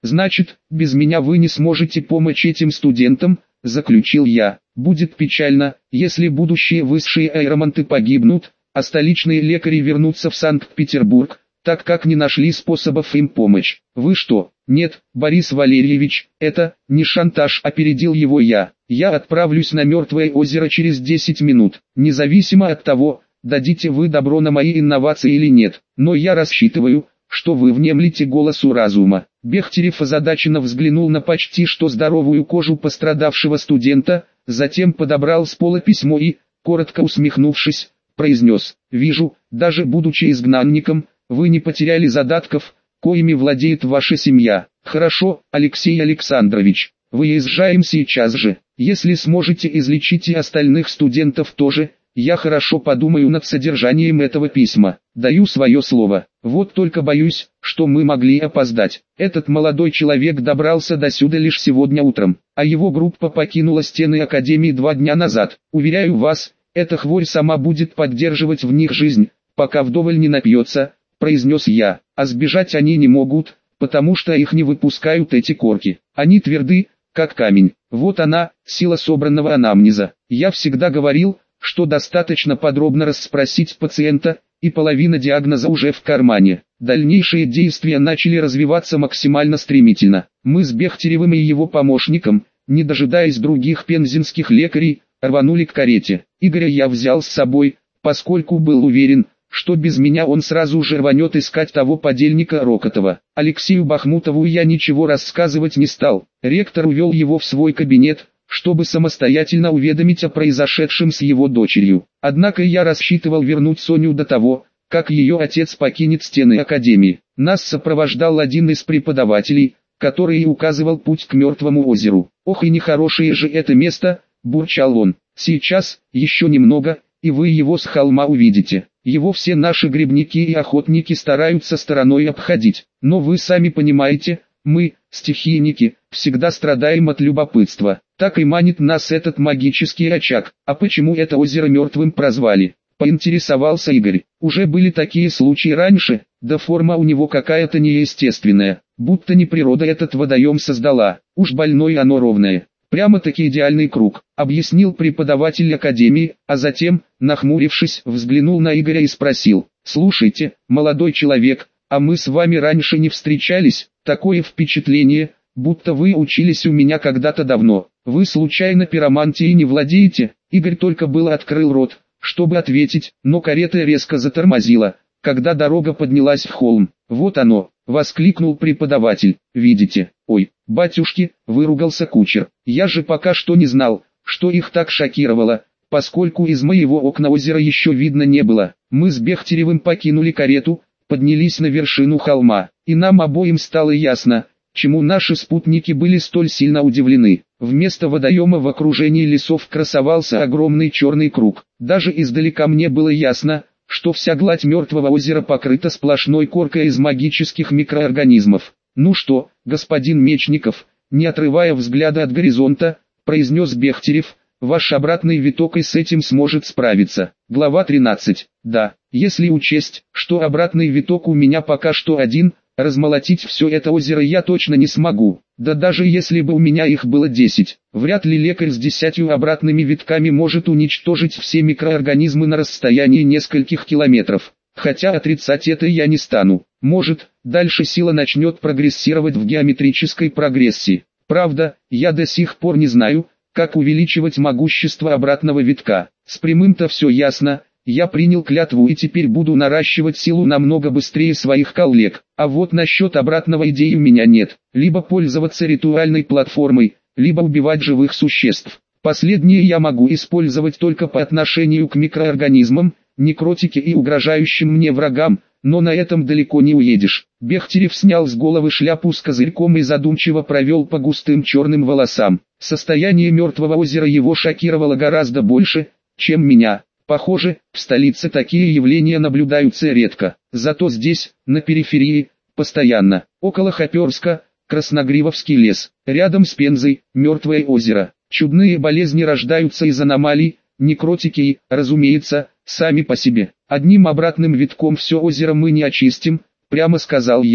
Значит, без меня вы не сможете помочь этим студентам, заключил я. Будет печально, если будущие высшие аэромонты погибнут, а столичные лекари вернутся в Санкт-Петербург, так как не нашли способов им помочь. Вы что? Нет, Борис Валерьевич, это не шантаж, опередил его я. Я отправлюсь на Мертвое озеро через десять минут, независимо от того, дадите вы добро на мои инновации или нет. Но я рассчитываю, что вы внемлете голосу разума. Бехтерев озадаченно взглянул на почти что здоровую кожу пострадавшего студента, затем подобрал с пола письмо и, коротко усмехнувшись, произнес: «Вижу, даже будучи изгнанником, вы не потеряли задатков, коими владеет ваша семья. Хорошо, Алексей Александрович, выезжаем сейчас же. Если сможете излечить и остальных студентов тоже, я хорошо подумаю над содержанием этого письма. Даю свое слово. Вот только боюсь, что мы могли опоздать. Этот молодой человек добрался до сюда лишь сегодня утром, а его группа покинула стены Академии два дня назад. Уверяю вас, эта хворь сама будет поддерживать в них жизнь, пока вдоволь не напьется», — произнес я. «А сбежать они не могут, потому что их не выпускают эти корки. Они тверды, как камень. Вот она, сила собранного анамнеза. Я всегда говорил, что достаточно подробно расспросить пациента, и половина диагноза уже в кармане». Дальнейшие действия начали развиваться максимально стремительно. Мы с Бехтеревым и его помощником, не дожидаясь других пензенских лекарей, рванули к карете. Игоря я взял с собой, поскольку был уверен, что без меня он сразу же рванет искать того подельника Рокотова. Алексею Бахмутову я ничего рассказывать не стал. Ректор увел его в свой кабинет, чтобы самостоятельно уведомить о произошедшем с его дочерью. Однако я рассчитывал вернуть Соню до того, как ее отец покинет стены Академии. Нас сопровождал один из преподавателей, который и указывал путь к Мертвому озеру. «Ох и нехорошее же это место», — бурчал он. «Сейчас, еще немного, и вы его с холма увидите. Его все наши грибники и охотники стараются стороной обходить. Но вы сами понимаете, мы, стихийники, всегда страдаем от любопытства. Так и манит нас этот магический очаг. А почему это озеро мертвым прозвали?» — поинтересовался Игорь. «Уже были такие случаи раньше, да форма у него какая-то неестественная, будто не природа этот водоем создала, уж больное оно ровное. Прямо-таки идеальный круг», — объяснил преподаватель Академии, а затем, нахмурившись, взглянул на Игоря и спросил: «Слушайте, молодой человек, а мы с вами раньше не встречались? Такое впечатление, будто вы учились у меня когда-то давно. Вы случайно пиромантией не владеете?» Игорь только было открыл рот, чтобы ответить, но карета резко затормозила, когда дорога поднялась в холм. «Вот оно!» — воскликнул преподаватель. «Видите? Ой, батюшки!» — выругался кучер. «Я же пока что не знал, что их так шокировало, поскольку из моего окна озера еще видно не было». Мы с Бехтеревым покинули карету, поднялись на вершину холма, и нам обоим стало ясно, чему наши спутники были столь сильно удивлены. Вместо водоема в окружении лесов красовался огромный черный круг. Даже издалека мне было ясно, что вся гладь Мертвого озера покрыта сплошной коркой из магических микроорганизмов. «Ну что, господин Мечников», не отрывая взгляда от горизонта, произнес Бехтерев, «ваш обратный виток и с этим сможет справиться». Глава тринадцать. Да, если учесть, что обратный виток у меня пока что один, размолотить все это озеро я точно не смогу. Да даже если бы у меня их было десять, вряд ли лекарь с десятью обратными витками может уничтожить все микроорганизмы на расстоянии нескольких километров. Хотя отрицать это я не стану. Может, дальше сила начнет прогрессировать в геометрической прогрессии. Правда, я до сих пор не знаю, как увеличивать могущество обратного витка. С прямым-то все ясно. Я принял клятву и теперь буду наращивать силу намного быстрее своих коллег. А вот насчет обратного идеи у меня нет. Либо пользоваться ритуальной платформой, либо убивать живых существ. Последнее я могу использовать только по отношению к микроорганизмам, некротике и угрожающим мне врагам, но на этом далеко не уедешь. Бехтерев снял с головы шляпу с козырьком и задумчиво провел по густым черным волосам. Состояние Мертвого озера его шокировало гораздо больше, чем меня. Похоже, в столице такие явления наблюдаются редко, зато здесь, на периферии, постоянно. Около Хоперска, Красногривовский лес, рядом с Пензой, Мертвое озеро. Чудные болезни рождаются из аномалий, некротики и, разумеется, сами по себе. Одним обратным витком все озеро мы не очистим, прямо сказал я.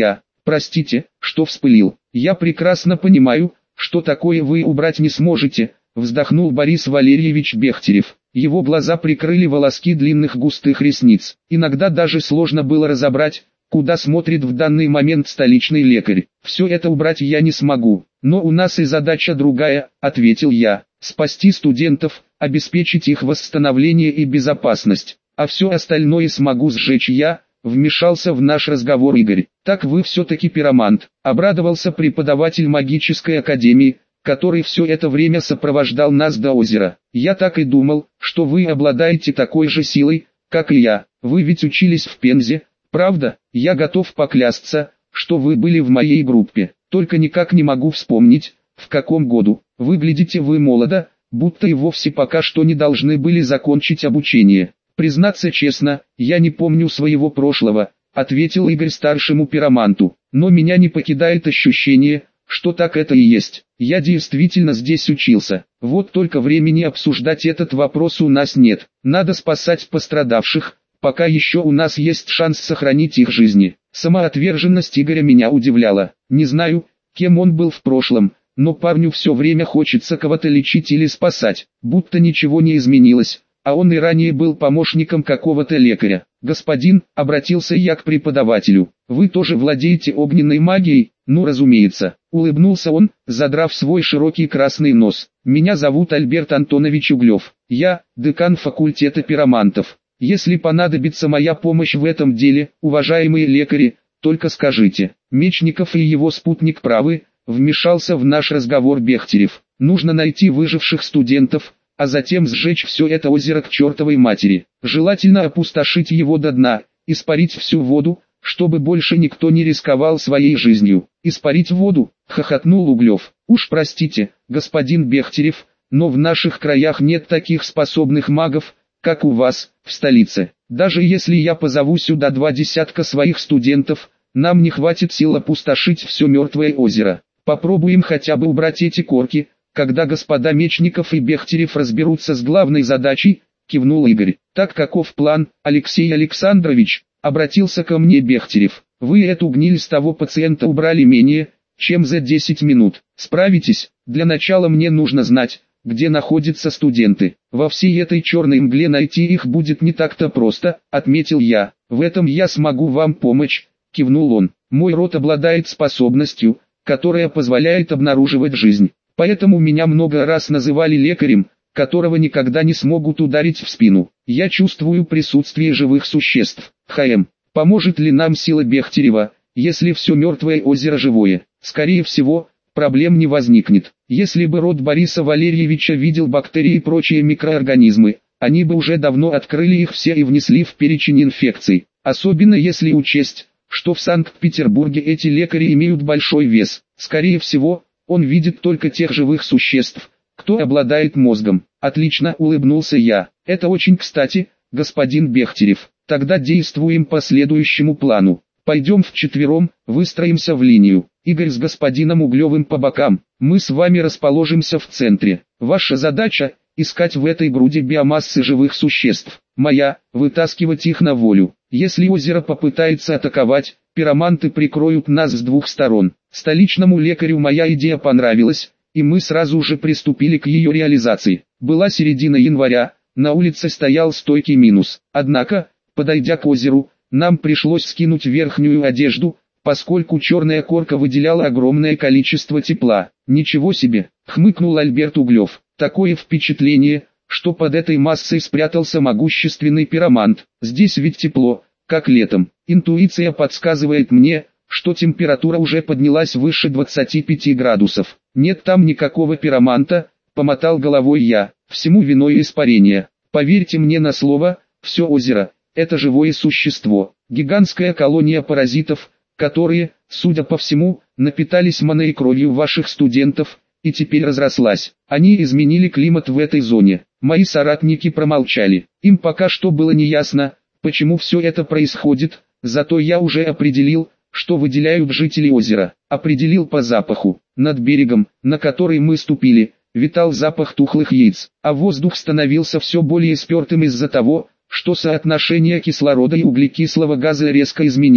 Простите, что вспылил. Я прекрасно понимаю, что такое вы убрать не сможете, вздохнул Борис Валерьевич Бехтерев. Его глаза прикрыли волоски длинных густых ресниц. Иногда даже сложно было разобрать, куда смотрит в данный момент столичный лекарь. Все это убрать я не смогу, но у нас и задача другая, ответил я. Спасти студентов, обеспечить их восстановление и безопасность. А все остальное смогу сжечь я, вмешался в наш разговор Игорь. Так вы все-таки пиромант, обрадовался преподаватель магической академии, который все это время сопровождал нас до озера. Я так и думал, что вы обладаете такой же силой, как и я. Вы ведь учились в Пензе, правда? Я готов поклясться, что вы были в моей группе. Только никак не могу вспомнить, в каком году. Выглядите вы молодо, будто и вовсе пока что не должны были закончить обучение. Признаться честно, я не помню своего прошлого, ответил Игорь старшему пироманту. Но меня не покидает ощущение, что так это и есть. Я действительно здесь учился. Вот только времени обсуждать этот вопрос у нас нет. Надо спасать пострадавших, пока еще у нас есть шанс сохранить их жизни. Самоотверженность Игоря меня удивляла. Не знаю, кем он был в прошлом, но парню все время хочется кого-то лечить или спасать, будто ничего не изменилось, а он и ранее был помощником какого-то лекаря. «Господин», — обратился я к преподавателю, — «вы тоже владеете огненной магией?» «Ну разумеется», — улыбнулся он, задрав свой широкий красный нос. «Меня зовут Альберт Антонович Углев. Я — декан факультета пиромантов. Если понадобится моя помощь в этом деле, уважаемые лекари, только скажите». Мечников и его спутник правы, вмешался в наш разговор Бехтерев. «Нужно найти выживших студентов, а затем сжечь все это озеро к чертовой матери. Желательно опустошить его до дна, испарить всю воду, чтобы больше никто не рисковал своей жизнью». «Испарить воду?» — хохотнул Углев. «Уж простите, господин Бехтерев, но в наших краях нет таких способных магов, как у вас, в столице. Даже если я позову сюда два десятка своих студентов, нам не хватит сил опустошить все мертвое озеро. Попробуем хотя бы убрать эти корки, когда господа Мечников и Бехтерев разберутся с главной задачей», — кивнул Игорь. «Так каков план, Алексей Александрович?» — обратился ко мне Бехтерев. «Вы эту гниль с того пациента убрали менее, чем за десять минут. Справитесь? Для начала мне нужно знать, где находятся студенты. Во всей этой черной мгле найти их будет не так-то просто», — отметил я. «В этом я смогу вам помочь», — кивнул он. «Мой род обладает способностью, которая позволяет обнаруживать жизнь. Поэтому меня много раз называли лекарем, которого никогда не смогут ударить в спину. Я чувствую присутствие живых существ. ХМ. Поможет ли нам сила Бехтерева, если все мертвое озеро живое? Скорее всего, проблем не возникнет. Если бы род Бориса Валерьевича видел бактерии и прочие микроорганизмы, они бы уже давно открыли их все и внесли в перечень инфекций. Особенно если учесть, что в Санкт-Петербурге эти лекари имеют большой вес. Скорее всего, он видит только тех живых существ, кто обладает мозгом. Отлично, улыбнулся я. Это очень кстати, господин Бехтерев. Тогда действуем по следующему плану. Пойдем вчетвером, выстроимся в линию. Игорь с господином Углевым по бокам. Мы с вами расположимся в центре. Ваша задача – искать в этой груди биомассы живых существ. Моя – вытаскивать их на волю. Если озеро попытается атаковать, пироманты прикроют нас с двух сторон. Столичному лекарю моя идея понравилась, и мы сразу же приступили к ее реализации. Была середина января, на улице стоял стойкий минус. Однако, подойдя к озеру, нам пришлось скинуть верхнюю одежду, поскольку черная корка выделяла огромное количество тепла. «Ничего себе!» — хмыкнул Альберт Углев. «Такое впечатление, что под этой массой спрятался могущественный пиромант. Здесь ведь тепло, как летом. Интуиция подсказывает мне, что температура уже поднялась выше двадцати пяти градусов. Нет там никакого пироманта», — помотал головой я. «Всему виной испарение. Поверьте мне на слово, все озеро — это живое существо, гигантская колония паразитов, которые, судя по всему, напитались маной и кровью ваших студентов, и теперь разрослась. Они изменили климат в этой зоне». Мои соратники промолчали. Им пока что было неясно, почему все это происходит, зато я уже определил, что выделяют жители озера. Определил по запаху. Над берегом, на который мы ступили, витал запах тухлых яиц, а воздух становился все более спертым из-за того, что соотношение кислорода и углекислого газа резко изменилось.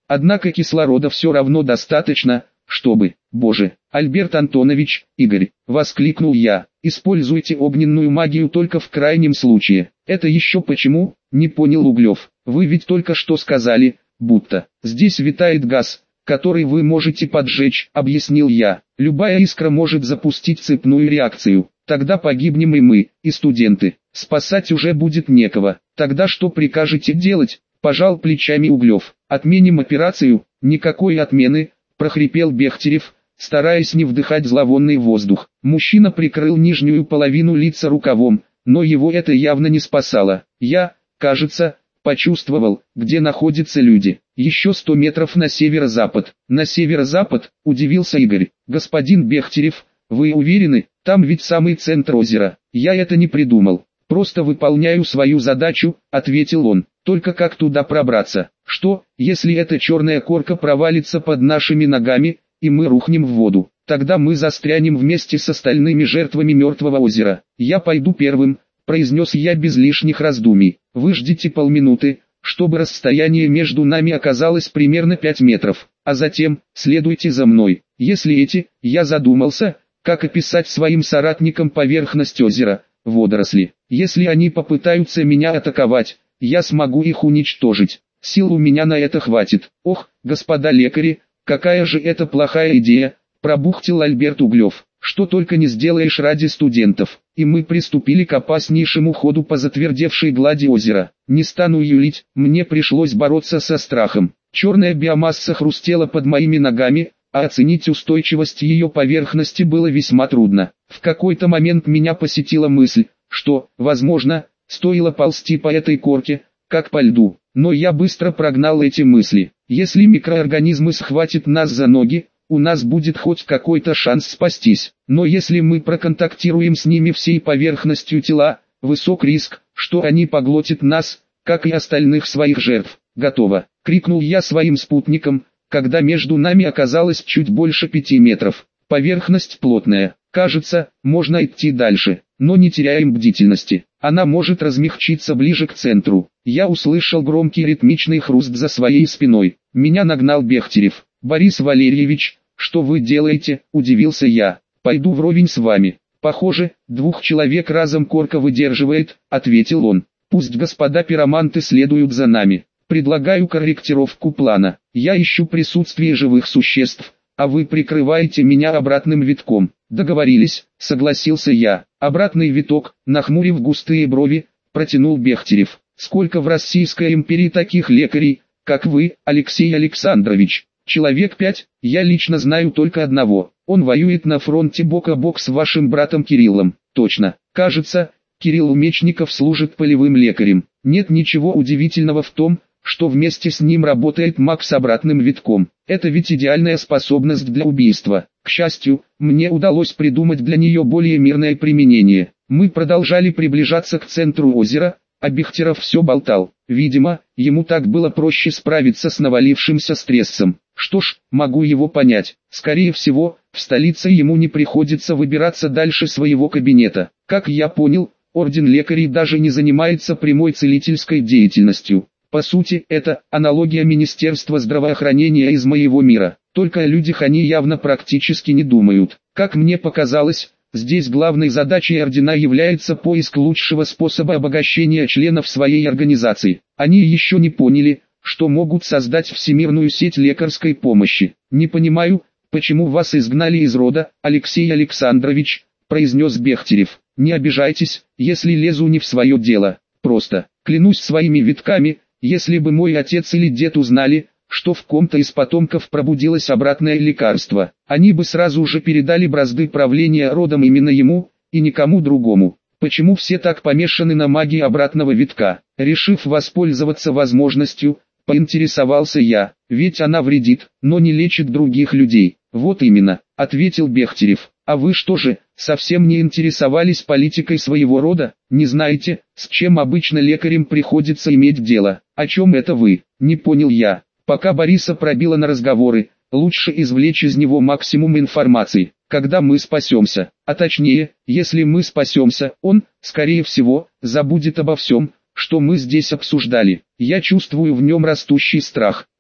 Однако кислорода все равно достаточно, чтобы... Боже, Альберт Антонович, Игорь, воскликнул я, используйте огненную магию только в крайнем случае. Это еще почему? Не понял Углев. Вы ведь только что сказали, будто здесь витает газ, который вы можете поджечь, объяснил я. Любая искра может запустить цепную реакцию. Тогда погибнем и мы, и студенты. Спасать уже будет некого. Тогда что прикажете делать? Пожал плечами Углев. Отменим операцию. Никакой отмены, прохрипел Бехтерев, стараясь не вдыхать зловонный воздух. Мужчина прикрыл нижнюю половину лица рукавом, но его это явно не спасало. Я, кажется, почувствовал, где находятся люди. Еще сто метров на северо-запад. На северо-запад, удивился Игорь. Господин Бехтерев, вы уверены? Там ведь самый центр озера. Я это не придумал. Просто выполняю свою задачу, ответил он. Только как туда пробраться? Что, если эта черная корка провалится под нашими ногами, и мы рухнем в воду? Тогда мы застрянем вместе с остальными жертвами мертвого озера. Я пойду первым, произнес я без лишних раздумий. Вы ждите полминуты, чтобы расстояние между нами оказалось примерно пять метров, а затем, следуйте за мной. Если эти, я задумался, как описать своим соратникам поверхность озера, водоросли. Если они попытаются меня атаковать, я смогу их уничтожить. Сил у меня на это хватит. Ох, господа лекари, какая же это плохая идея, пробухтел Альберт Углев. Что только не сделаешь ради студентов. И мы приступили к опаснейшему ходу по затвердевшей глади озера. Не стану юлить, мне пришлось бороться со страхом. Черная биомасса хрустела под моими ногами, а оценить устойчивость ее поверхности было весьма трудно. В какой-то момент меня посетила мысль, что, возможно, стоило ползти по этой корке, как по льду. Но я быстро прогнал эти мысли. Если микроорганизмы схватят нас за ноги, у нас будет хоть какой-то шанс спастись. Но если мы проконтактируем с ними всей поверхностью тела, высок риск, что они поглотят нас, как и остальных своих жертв. «Готово!» — крикнул я своим спутникам, когда между нами оказалось чуть больше пяти метров. Поверхность плотная. Кажется, можно идти дальше, но не теряем бдительности. Она может размягчиться ближе к центру. Я услышал громкий ритмичный хруст за своей спиной. Меня нагнал Бехтерев. «Борис Валерьевич, что вы делаете?» – удивился я. «Пойду вровень с вами». «Похоже, двух человек разом корка выдерживает», – ответил он. «Пусть господа пироманты следуют за нами. Предлагаю корректировку плана. Я ищу присутствие живых существ, а вы прикрываете меня обратным витком». «Договорились», — согласился я. «Обратный виток», нахмурив густые брови, протянул Бехтерев. «Сколько в Российской империи таких лекарей, как вы, Алексей Александрович?» «Человек пять, я лично знаю только одного. Он воюет на фронте бок о бок с вашим братом Кириллом». «Точно. Кажется, Кирилл Мечников служит полевым лекарем. Нет ничего удивительного в том, что вместе с ним работает маг с обратным витком. Это ведь идеальная способность для убийства. К счастью, мне удалось придумать для нее более мирное применение. Мы продолжали приближаться к центру озера, а Бехтерев все болтал. Видимо, ему так было проще справиться с навалившимся стрессом. Что ж, могу его понять. Скорее всего, в столице ему не приходится выбираться дальше своего кабинета. Как я понял, орден лекарей даже не занимается прямой целительской деятельностью. По сути, это аналогия Министерства здравоохранения из моего мира. Только о людях они явно практически не думают. Как мне показалось, здесь главной задачей ордена является поиск лучшего способа обогащения членов своей организации. Они еще не поняли, что могут создать всемирную сеть лекарской помощи. «Не понимаю, почему вас изгнали из рода, Алексей Александрович», произнес Бехтерев. «Не обижайтесь, если лезу не в свое дело. Просто, клянусь своими витками, если бы мой отец или дед узнали, что в ком-то из потомков пробудилось обратное лекарство, они бы сразу же передали бразды правления родом именно ему, и никому другому. Почему все так помешаны на магии обратного витка?» Решив воспользоваться возможностью, поинтересовался я, ведь она вредит, но не лечит других людей. «Вот именно», — ответил Бехтерев. «А вы что же, совсем не интересовались политикой своего рода? Не знаете, с чем обычно лекарям приходится иметь дело?» «О чем это вы?» — не понял я. Пока Бориса пробило на разговоры, лучше извлечь из него максимум информации. Когда мы спасемся, а точнее, если мы спасемся, он, скорее всего, забудет обо всем, что мы здесь обсуждали. Я чувствую в нем растущий страх.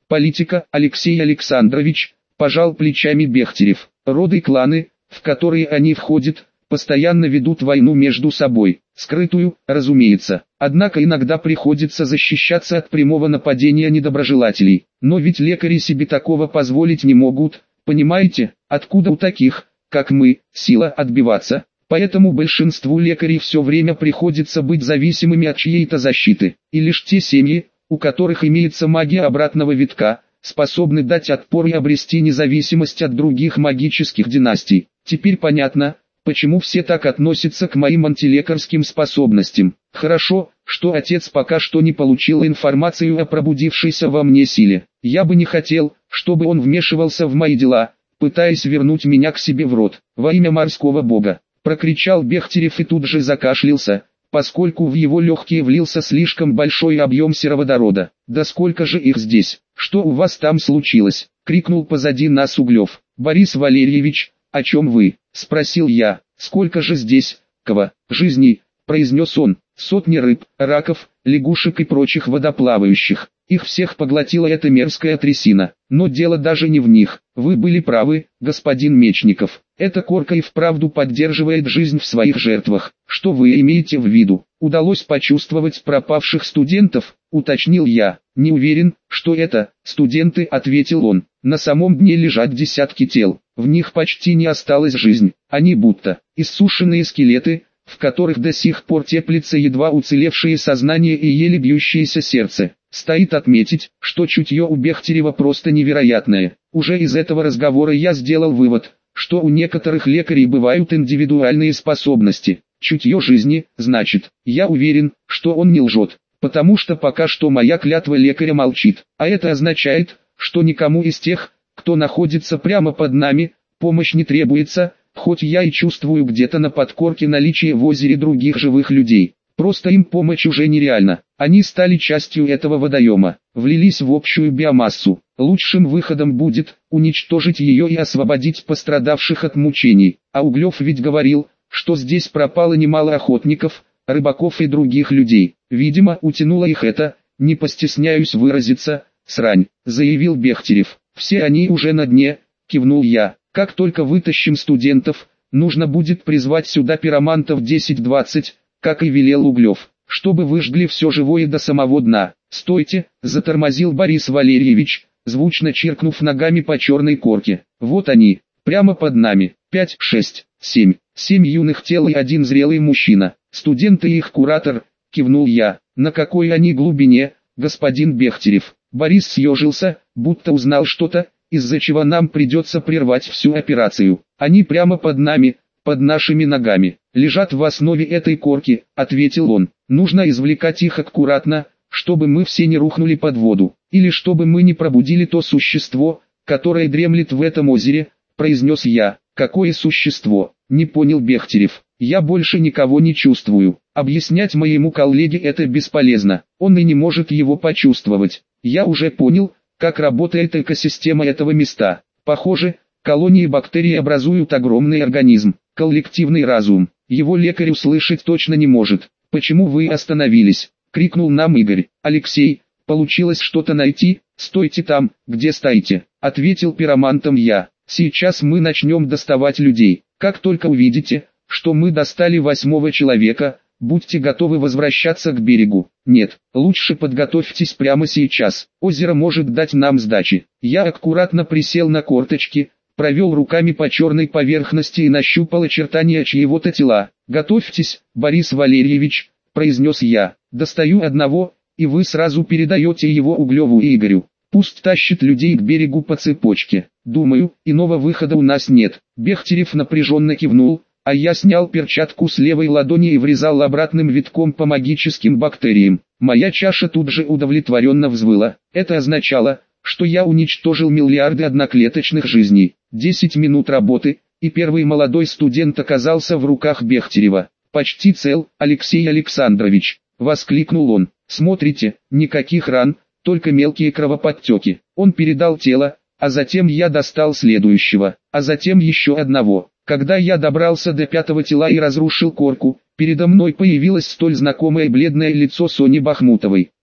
политика, Алексей Александрович, пожал плечами Бехтерев. Роды и кланы, в которые они входят, постоянно ведут войну между собой, скрытую, разумеется. Однако иногда приходится защищаться от прямого нападения недоброжелателей. Но ведь лекари себе такого позволить не могут, понимаете, откуда у таких, как мы, сила отбиваться? Поэтому большинству лекарей все время приходится быть зависимыми от чьей-то защиты. И лишь те семьи, у которых имеется магия обратного витка, способны дать отпор и обрести независимость от других магических династий. Теперь понятно, почему все так относятся к моим антилекарским способностям. Хорошо, что отец пока что не получил информацию о пробудившейся во мне силе. Я бы не хотел, чтобы он вмешивался в мои дела, пытаясь вернуть меня к себе в род. Во имя морского бога, прокричал Бехтерев и тут же закашлялся, поскольку в его легкие влился слишком большой объем сероводорода. «Да сколько же их здесь? Что у вас там случилось?» — крикнул позади нас Углев. «Борис Валерьевич, о чем вы?» — спросил я. «Сколько же здесь, кого, жизней?» — произнес он. «Сотни рыб, раков, лягушек и прочих водоплавающих. Их всех поглотила эта мерзкая трясина. Но дело даже не в них. Вы были правы, господин Мечников. Эта корка и вправду поддерживает жизнь в своих жертвах. Что вы имеете в виду? Удалось почувствовать пропавших студентов?» — уточнил я. «Не уверен, что это студенты», — ответил он. «На самом дне лежат десятки тел. В них почти не осталось жизни. Они будто иссушенные скелеты, в которых до сих пор теплится едва уцелевшее сознание и еле бьющееся сердце. Стоит отметить, что чутье у Бехтерева просто невероятное. Уже из этого разговора я сделал вывод, что у некоторых лекарей бывают индивидуальные способности. Чутье жизни, значит, я уверен, что он не лжет, потому что пока что моя клятва лекаря молчит. А это означает, что никому из тех, кто находится прямо под нами, помощь не требуется, хоть я и чувствую где-то на подкорке наличие в озере других живых людей. Просто им помощь уже нереальна. Они стали частью этого водоема, влились в общую биомассу. Лучшим выходом будет уничтожить ее и освободить пострадавших от мучений. А Углев ведь говорил, что здесь пропало немало охотников, рыбаков и других людей. Видимо, утянуло их это, не постесняюсь выразиться, срань, заявил Бехтерев. Все они уже на дне, кивнул я. Как только вытащим студентов, нужно будет призвать сюда пиромантов десять-двадцать, как и велел Углев, чтобы выжгли все живое до самого дна. «Стойте!» — затормозил Борис Валерьевич, звучно чиркнув ногами по черной корке. «Вот они, прямо под нами. Пять, шесть, семь. Семь юных тел и один зрелый мужчина. Студенты и их куратор», — кивнул я. «На какой они глубине, господин Бехтерев?» Борис съежился, будто узнал что-то, из-за чего нам придется прервать всю операцию. «Они прямо под нами, под нашими ногами, лежат в основе этой корки», — ответил он. «Нужно извлекать их аккуратно, чтобы мы все не рухнули под воду, или чтобы мы не пробудили то существо, которое дремлет в этом озере», — произнес я. «Какое существо?» — не понял Бехтерев. «Я больше никого не чувствую. Объяснять моему коллеге это бесполезно, он и не может его почувствовать. Я уже понял, как работает экосистема этого места. Похоже, колонии бактерий образуют огромный организм, коллективный разум. Его лекарь услышать точно не может. Почему вы остановились?» — крикнул нам Игорь. «Алексей, получилось что-то найти?» «Стойте там, где стоите», — ответил пиромантом я. «Сейчас мы начнем доставать людей. Как только увидите, что мы достали восьмого человека, будьте готовы возвращаться к берегу. Нет, лучше подготовьтесь прямо сейчас. Озеро может дать нам сдачи». Я аккуратно присел на корточки, провел руками по черной поверхности и нащупал очертания чьего-то тела. «Готовьтесь, Борис Валерьевич», — произнес я. «Достаю одного, и вы сразу передаете его Углеву и Игорю. Пусть тащит людей к берегу по цепочке. Думаю, иного выхода у нас нет». Бехтерев напряженно кивнул, а я снял перчатку с левой ладони и врезал обратным витком по магическим бактериям. Моя чаша тут же удовлетворенно взвыла. Это означало, что я уничтожил миллиарды одноклеточных жизней. Десять минут работы, и первый молодой студент оказался в руках Бехтерева. «Почти цел, Алексей Александрович», — воскликнул он. «Смотрите, никаких ран, только мелкие кровоподтеки». Он передал тело, а затем я достал следующего, а затем еще одного. Когда я добрался до пятого тела и разрушил корку, передо мной появилось столь знакомое бледное лицо Сони Бахмутовой.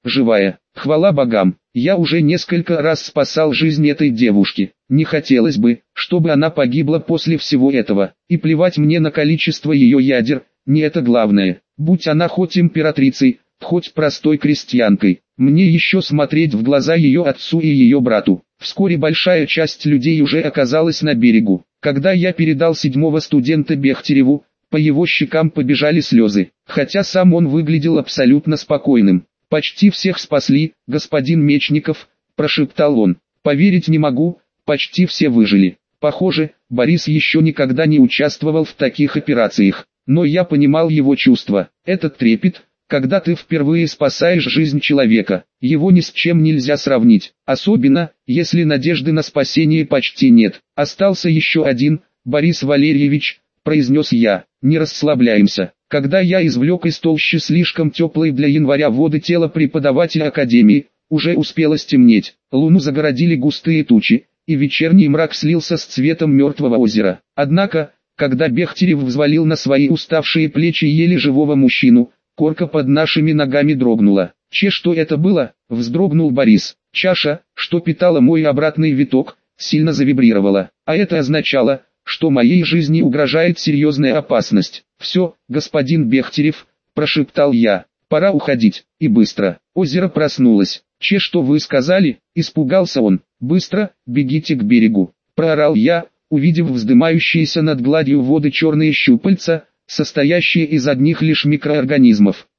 живая. Хвала богам, я уже несколько раз спасал жизнь этой девушки. Не хотелось бы, чтобы она погибла после всего этого. И плевать мне на количество ее ядер, не это главное. Будь она хоть императрицей, хоть простой крестьянкой, мне еще смотреть в глаза ее отцу и ее брату. Вскоре большая часть людей уже оказалась на берегу. Когда я передал седьмого студента Бехтереву, по его щекам побежали слезы, хотя сам он выглядел абсолютно спокойным. «Почти всех спасли, господин Мечников», – прошептал он. «Поверить не могу, почти все выжили». Похоже, Борис еще никогда не участвовал в таких операциях, но я понимал его чувства. Этот трепет, когда ты впервые спасаешь жизнь человека, его ни с чем нельзя сравнить, особенно, если надежды на спасение почти нет. «Остался еще один, Борис Валерьевич», – произнес я. «Не расслабляемся». Когда я извлек из толщи слишком теплой для января воды тело преподавателя академии, уже успело стемнеть, луну загородили густые тучи, и вечерний мрак слился с цветом мертвого озера. Однако, когда Бехтерев взвалил на свои уставшие плечи еле живого мужчину, корка под нашими ногами дрогнула. «Че, что это было?» – вздрогнул Борис. Чаша, что питала мой обратный виток, сильно завибрировала, а это означало, что моей жизни угрожает серьезная опасность. «Все, господин Бехтерев», – прошептал я, – «пора уходить, и быстро». Озеро проснулось. «Че, что вы сказали?» – испугался он. «Быстро, бегите к берегу», – проорал я, увидев вздымающиеся над гладью воды черные щупальца, состоящие из одних лишь микроорганизмов.